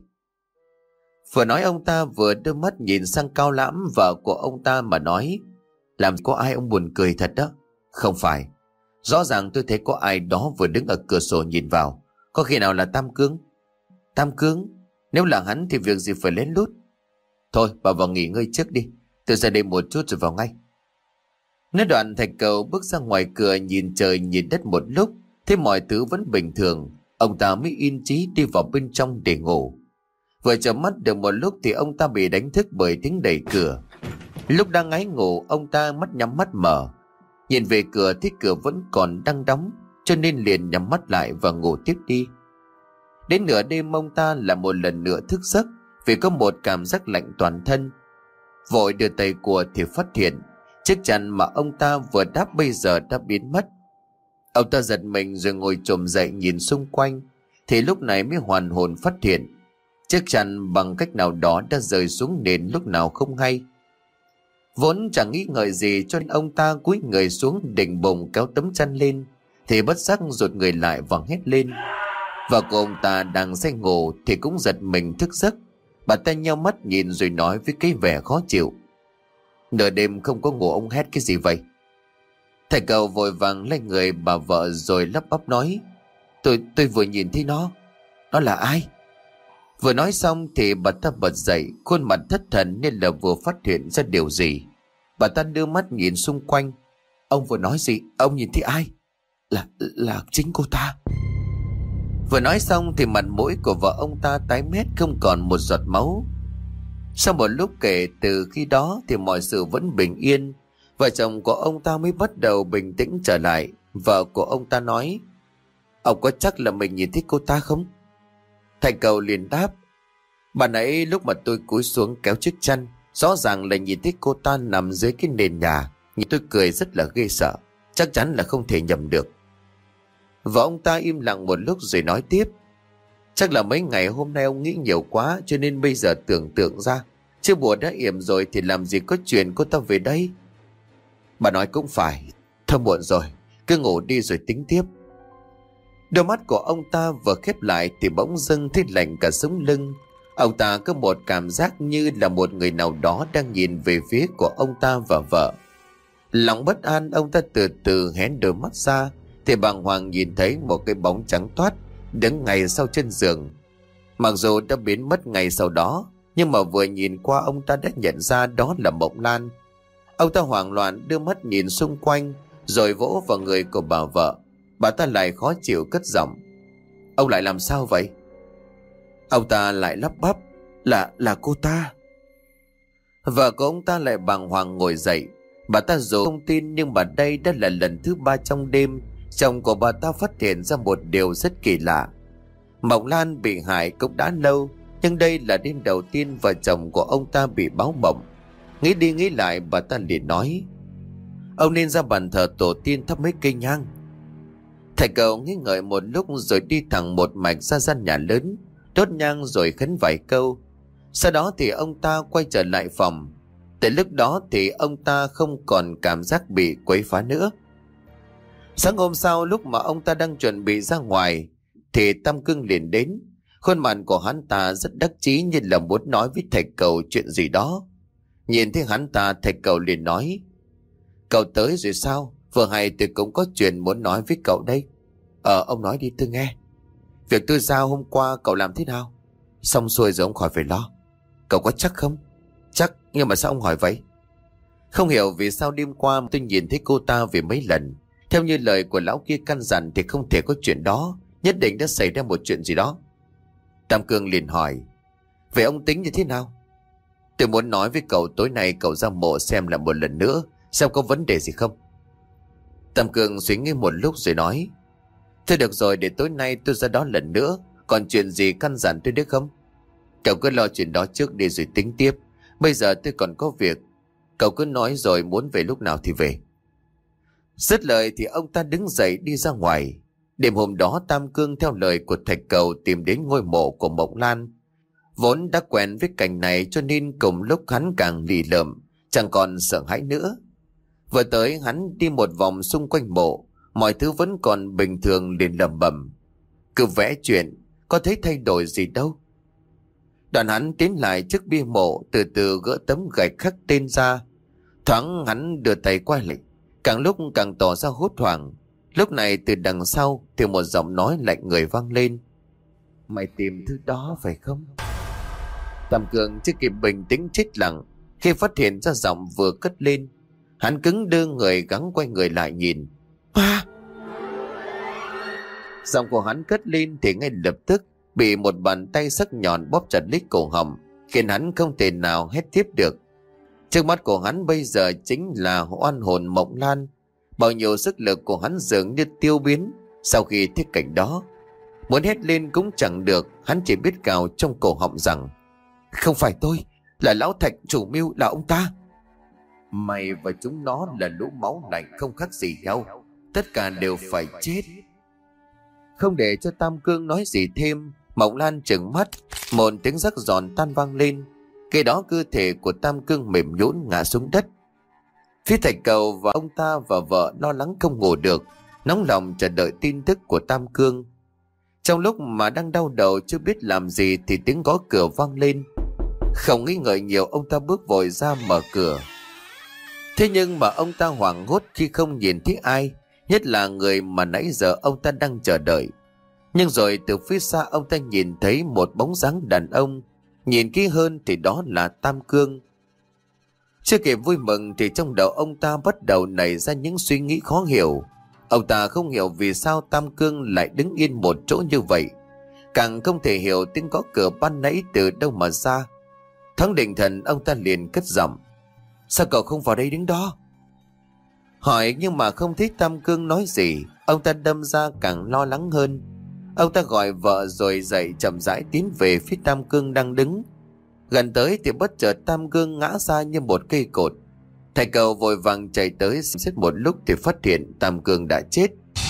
Vừa nói ông ta vừa đưa mắt nhìn sang Cao Lãm, vợ của ông ta mà nói: Làm có ai, ông buồn cười thật đó. Không phải, rõ ràng tôi thấy có ai đó vừa đứng ở cửa sổ nhìn vào. Có khi nào là Tam Cương? Tam Cương? Nếu là hắn thì việc gì phải lén lút. Thôi bà vào nghỉ ngơi trước đi, tôi ra đây một chút rồi vào ngay. Nói đoạn thạch cầu bước ra ngoài cửa, nhìn trời nhìn đất một lúc, thấy mọi thứ vẫn bình thường, ông ta mới yên chí đi vào bên trong để ngủ. Vừa chợp mắt được một lúc thì ông ta bị đánh thức bởi tiếng đẩy cửa. Lúc đang ngáy ngủ, ông ta mắt nhắm mắt mở, nhìn về cửa thấy cửa vẫn còn đang đóng, cho nên liền nhắm mắt lại và ngủ tiếp đi. Đến nửa đêm ông ta lại một lần nữa thức giấc vì có một cảm giác lạnh toàn thân. Vội đưa tay của thì phát hiện chiếc chăn mà ông ta vừa đắp bây giờ đã biến mất. Ông ta giật mình rồi ngồi chồm dậy nhìn xung quanh, thì lúc này mới hoàn hồn phát hiện chiếc chăn bằng cách nào đó đã rơi xuống nền lúc nào không hay. Vốn chẳng nghĩ ngợi gì cho nên ông ta cúi người xuống định bụng kéo tấm chăn lên, thì bất giác rụt người lại và hét lên. Vợ của ông ta đang say ngủ thì cũng giật mình thức giấc. Bà ta nheo mắt nhìn rồi nói với cái vẻ khó chịu: "Nửa đêm không có ngủ, ông hét cái gì vậy?" Thầy cậu vội vàng lấy người bà vợ rồi lắp bắp nói: Tôi vừa nhìn thấy nó. Nó là ai?" Vừa nói xong thì bà ta bật dậy, khuôn mặt thất thần nên là vừa phát hiện ra điều gì. Bà ta đưa mắt nhìn xung quanh. "Ông vừa nói gì? Ông nhìn thấy ai?" Là chính cô ta." Vừa nói xong thì mặt mũi của vợ ông ta tái mét không còn một giọt máu. Sau một lúc kể từ khi đó thì mọi sự vẫn bình yên. Vợ chồng của ông ta mới bắt đầu bình tĩnh trở lại. Vợ của ông ta nói: "Ông có chắc là mình nhìn thấy cô ta không?" Thầy cầu liền đáp: "Bà nãy lúc mà tôi cúi xuống kéo chiếc chăn, rõ ràng là nhìn thấy cô ta nằm dưới cái nền nhà. Nhìn tôi cười rất là ghê sợ, chắc chắn là không thể nhầm được." Và ông ta im lặng một lúc rồi nói tiếp: "Chắc là mấy ngày hôm nay ông nghĩ nhiều quá cho nên bây giờ tưởng tượng ra. Chứ bùa đã yểm rồi thì làm gì có chuyện cô ta về đây." Bà nói cũng phải, thôi muộn rồi, cứ ngủ đi rồi tính tiếp. Đôi mắt của ông ta vừa khép lại thì bỗng dưng thấy lạnh cả sống lưng. Ông ta có một cảm giác như là một người nào đó đang nhìn về phía của ông ta và vợ. Lòng bất an, ông ta từ từ hé đôi mắt ra thì bàng hoàng nhìn thấy một cái bóng trắng toát đứng ngay sau chân giường. Mặc dù đã biến mất ngay sau đó, nhưng mà vừa nhìn qua ông ta đã nhận ra đó là Mộng Lan. Ông ta hoảng loạn đưa mắt nhìn xung quanh rồi vỗ vào người của bà vợ. Bà ta lại khó chịu cất giọng: "Ông lại làm sao vậy?" Ông ta lại lắp bắp: Là cô ta." Vợ của ông ta lại bàng hoàng ngồi dậy. Bà ta dù không tin nhưng mà đây đã là lần thứ 3 trong đêm chồng của bà ta phát hiện ra một điều rất kỳ lạ. Mộng Lan bị hại cũng đã lâu, nhưng đây là đêm đầu tiên vợ chồng của ông ta bị báo mộng. Nghĩ đi nghĩ lại, bà ta liền nói: "Ông nên ra bàn thờ tổ tiên thắp mấy cây nhang." Thầy cậu nghĩ ngợi một lúc rồi đi thẳng một mạch ra gian nhà lớn, đốt nhang rồi khấn vài câu. Sau đó thì ông ta quay trở lại phòng. Tới lúc đó thì ông ta không còn cảm giác bị quấy phá nữa. Sáng hôm sau, lúc mà ông ta đang chuẩn bị ra ngoài thì Tam Cương liền đến. Khuôn mặt của hắn ta rất đắc chí như là muốn nói với thầy cậu chuyện gì đó. Nhìn thấy hắn ta, thầy cậu liền nói: "Cậu tới rồi sao? Vừa hay tôi cũng có chuyện muốn nói với cậu đây." Ông nói đi tôi nghe." "Việc tôi giao hôm qua cậu làm thế nào?" "Xong xuôi rồi, ông khỏi phải lo." "Cậu có chắc không?" "Chắc, nhưng mà sao ông hỏi vậy?" "Không hiểu vì sao đêm qua tôi nhìn thấy cô ta về mấy lần. Theo như lời của lão kia căn dặn thì không thể có chuyện đó, nhất định đã xảy ra một chuyện gì đó." Tam Cương liền hỏi: "Vậy ông tính như thế nào?" "Tôi muốn nói với cậu tối nay cậu ra mộ xem lại một lần nữa, xem có vấn đề gì không." Tam Cương suy nghĩ một lúc rồi nói: "Thôi được rồi, để tối nay tôi ra đó lần nữa. Còn chuyện gì căn dặn tôi được không?" "Cậu cứ lo chuyện đó trước đi rồi tính tiếp. Bây giờ tôi còn có việc. Cậu cứ nói rồi muốn về lúc nào thì về." Dứt lời thì ông ta đứng dậy đi ra ngoài. Đêm hôm đó Tam Cương theo lời của thạch cầu tìm đến ngôi mộ của Mộng Lan. Vốn đã quen với cảnh này cho nên cùng lúc hắn càng lì lợm, chẳng còn sợ hãi nữa. Vừa tới hắn đi một vòng xung quanh mộ, mọi thứ vẫn còn bình thường, liền lẩm bẩm: "Cứ vẽ chuyện, có thấy thay đổi gì đâu." Đoạn hắn tiến lại trước bia mộ, từ từ gỡ tấm gạch khắc tên ra. Thoáng hắn đưa tay qua lại, càng lúc càng tỏ ra hốt hoảng. Lúc này từ đằng sau thì một giọng nói lạnh người vang lên: "Mày tìm thứ đó phải không?" Tam Cương chưa kịp bình tĩnh chết lặng khi phát hiện ra giọng vừa cất lên. Hắn cứng đơ người gắng quay người lại nhìn. "Ba!" Giọng của hắn cất lên thì ngay lập tức bị một bàn tay sắc nhọn bóp chặt lấy cổ họng, khiến hắn không thể nào hét tiếp được. Trước mắt của hắn bây giờ chính là oan hồn Mộng Lan. Bao nhiêu sức lực của hắn dường như tiêu biến sau khi thấy cảnh đó. Muốn hét lên cũng chẳng được, hắn chỉ biết cào trong cổ họng rằng: "Không phải tôi, là lão Thạch chủ mưu, là ông ta." "Mày và chúng nó là lũ máu lạnh không khác gì nhau. tất cả đều phải chết. Không để cho Tam Cương nói gì thêm, Mộng Lan trừng mắt, một tiếng rắc giòn tan vang lên. Cái đó cơ thể của Tam Cương mềm nhũn ngã xuống đất. Phía Thạch Cầu và ông ta và vợ lo lắng không ngủ được, nóng lòng chờ đợi tin tức của Tam Cương. Trong lúc mà đang đau đầu chưa biết làm gì thì tiếng gõ cửa vang lên. Không nghĩ ngợi nhiều, ông ta bước vội ra mở cửa. Thế nhưng mà ông ta hoảng hốt khi không nhìn thấy ai, nhất là người mà nãy giờ ông ta đang chờ đợi. Nhưng rồi từ phía xa ông ta nhìn thấy một bóng dáng đàn ông. Nhìn kỹ hơn thì đó là Tam Cương. Chưa kịp vui mừng thì trong đầu ông ta bắt đầu nảy ra những suy nghĩ khó hiểu. Ông ta không hiểu vì sao Tam Cương lại đứng yên một chỗ như vậy, càng không thể hiểu tiếng gõ cửa ban nãy từ đâu mà ra. Thoáng định thần, ông ta liền cất giọng: "Sao cậu không vào đây đứng đó?" Hỏi nhưng mà không thấy Tam Cương nói gì. Ông ta đâm ra càng lo lắng hơn. Ông ta gọi vợ rồi dậy chậm rãi tiến về phía Tam Cương đang đứng. Gần tới thì bất chợt Tam Cương ngã ra như một cây cột. Thạch Cầu vội vàng chạy tới xem xét một lúc thì phát hiện Tam Cương đã chết.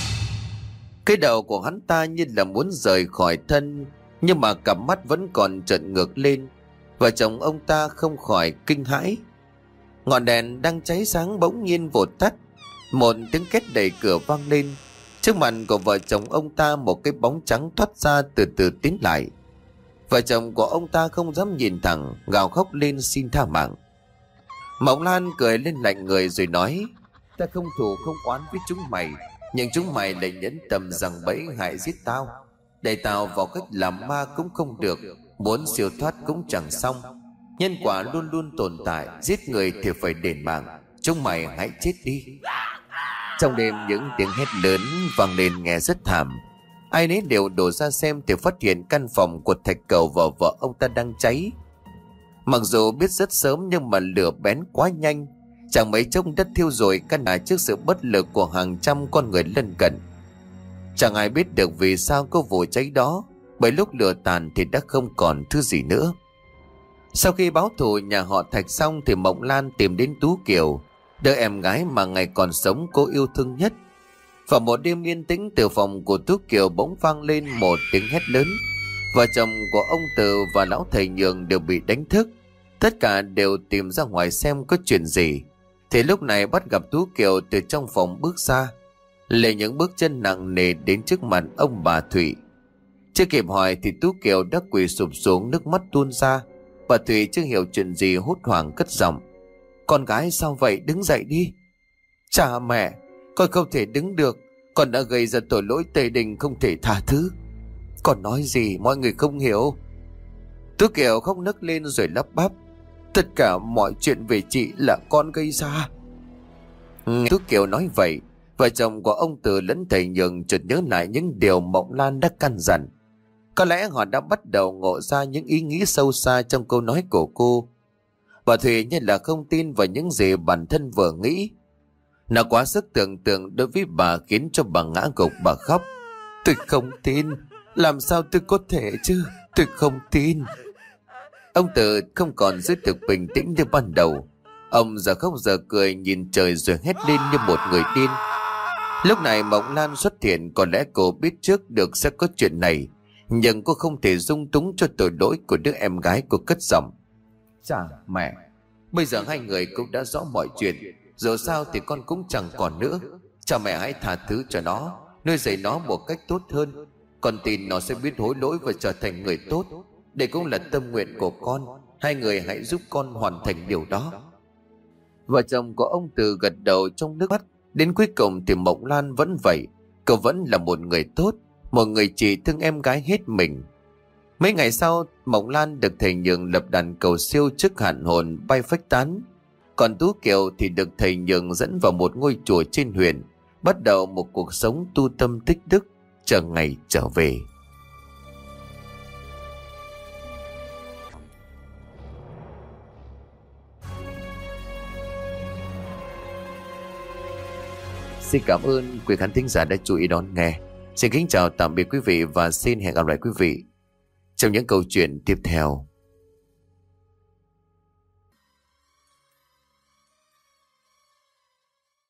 Cái đầu của hắn ta như là muốn rời khỏi thân, nhưng mà cặp mắt vẫn còn trợn ngược lên. Vợ chồng ông ta không khỏi kinh hãi. Ngọn đèn đang cháy sáng bỗng nhiên vụt tắt. Một tiếng két đẩy cửa vang lên. Trước mặt của vợ chồng ông ta một cái bóng trắng thoát ra từ từ tiến lại. Vợ chồng của ông ta không dám nhìn thẳng, gào khóc lên xin tha mạng. Mộng Lan cười lên lạnh người rồi nói: "Ta không thù không oán với chúng mày, nhưng chúng mày lại nhẫn tâm rằng bẫy hại giết tao. Để tao vào cách làm ma cũng không được, muốn siêu thoát cũng chẳng xong. Nhân quả luôn luôn tồn tại, giết người thì phải đền mạng. Chúng mày hãy chết đi." Trong đêm những tiếng hét lớn vang lên nghe rất thảm. Ai nấy đều đổ ra xem thì phát hiện căn phòng của Thạch Cầu và vợ ông ta đang cháy. Mặc dù biết rất sớm nhưng mà lửa bén quá nhanh, chẳng mấy chốc đất thiêu rụi căn nhà trước sự bất lực của hàng trăm con người lân cận. Chẳng ai biết được vì sao có vụ cháy đó, bởi lúc lửa tàn thì đã không còn thứ gì nữa. Sau khi báo thù nhà họ Thạch xong thì Mộng Lan tìm đến Tú Kiều, đứa em gái mà ngày còn sống cô yêu thương nhất. Vào một đêm yên tĩnh, từ phòng của Tú Kiều bỗng vang lên một tiếng hét lớn. Vợ chồng của ông Từ và lão thầy Nhường đều bị đánh thức. Tất cả đều tìm ra ngoài xem có chuyện gì. Thì lúc này bắt gặp Tú Kiều từ trong phòng bước ra, lê những bước chân nặng nề đến trước mặt ông bà Thủy. Chưa kịp hỏi thì Tú Kiều đã quỳ sụp xuống, nước mắt tuôn ra. Bà Thủy chưa hiểu chuyện gì hốt hoảng cất giọng: "Con gái sao vậy, đứng dậy đi." "Cha mẹ, con không thể đứng được. Con đã gây ra tội lỗi tề đình không thể tha thứ." "Con nói gì mọi người không hiểu." Tú Kiều khóc nấc lên rồi lắp bắp: "Tất cả mọi chuyện về chị là con gây ra." Nghe Tú Kiều nói vậy, vợ chồng của ông Từ lẫn thầy Nhường chợt nhớ lại những điều Mộng Lan đã căn dặn. Có lẽ họ đã bắt đầu ngộ ra những ý nghĩ sâu xa trong câu nói của cô. Bà Thùy như là không tin vào những gì bản thân vừa nghĩ. Nó quá sức tưởng tượng đối với bà, khiến cho bà ngã gục, bà khóc: "Tôi không tin, làm sao tôi có thể chứ, tôi không tin." Ông Từ không còn giữ được bình tĩnh như ban đầu. Ông giờ khóc giờ cười, nhìn trời rồi hét lên như một người điên. Lúc này Mộng Lan xuất hiện, có lẽ cô biết trước được sẽ có chuyện này, nhưng cô không thể dung túng cho tội lỗi của đứa em gái. Cô cất giọng: "Cha mẹ, bây giờ hai người cũng đã rõ mọi chuyện, dù sao thì con cũng chẳng còn nữa. Cha mẹ hãy tha thứ cho nó, nuôi dạy nó một cách tốt hơn. Con tin nó sẽ biết hối lỗi và trở thành người tốt. Đây cũng là tâm nguyện của con. Hai người hãy giúp con hoàn thành điều đó." Vợ chồng của ông Từ gật đầu trong nước mắt. Đến cuối cùng thì Mộng Lan vẫn vậy. Cậu vẫn là một người tốt, một người chị thương em gái hết mình. Mấy ngày sau, Mộng Lan được thầy Nhường lập đàn cầu siêu trước hạn hồn bay phách tán. Còn Tú Kiều thì được thầy Nhường dẫn vào một ngôi chùa trên huyện, bắt đầu một cuộc sống tu tâm tích đức, chờ ngày trở về. Xin cảm ơn quý khán thính giả đã chú ý đón nghe. Xin kính chào tạm biệt quý vị và xin hẹn gặp lại quý vị trong những câu chuyện tiếp theo.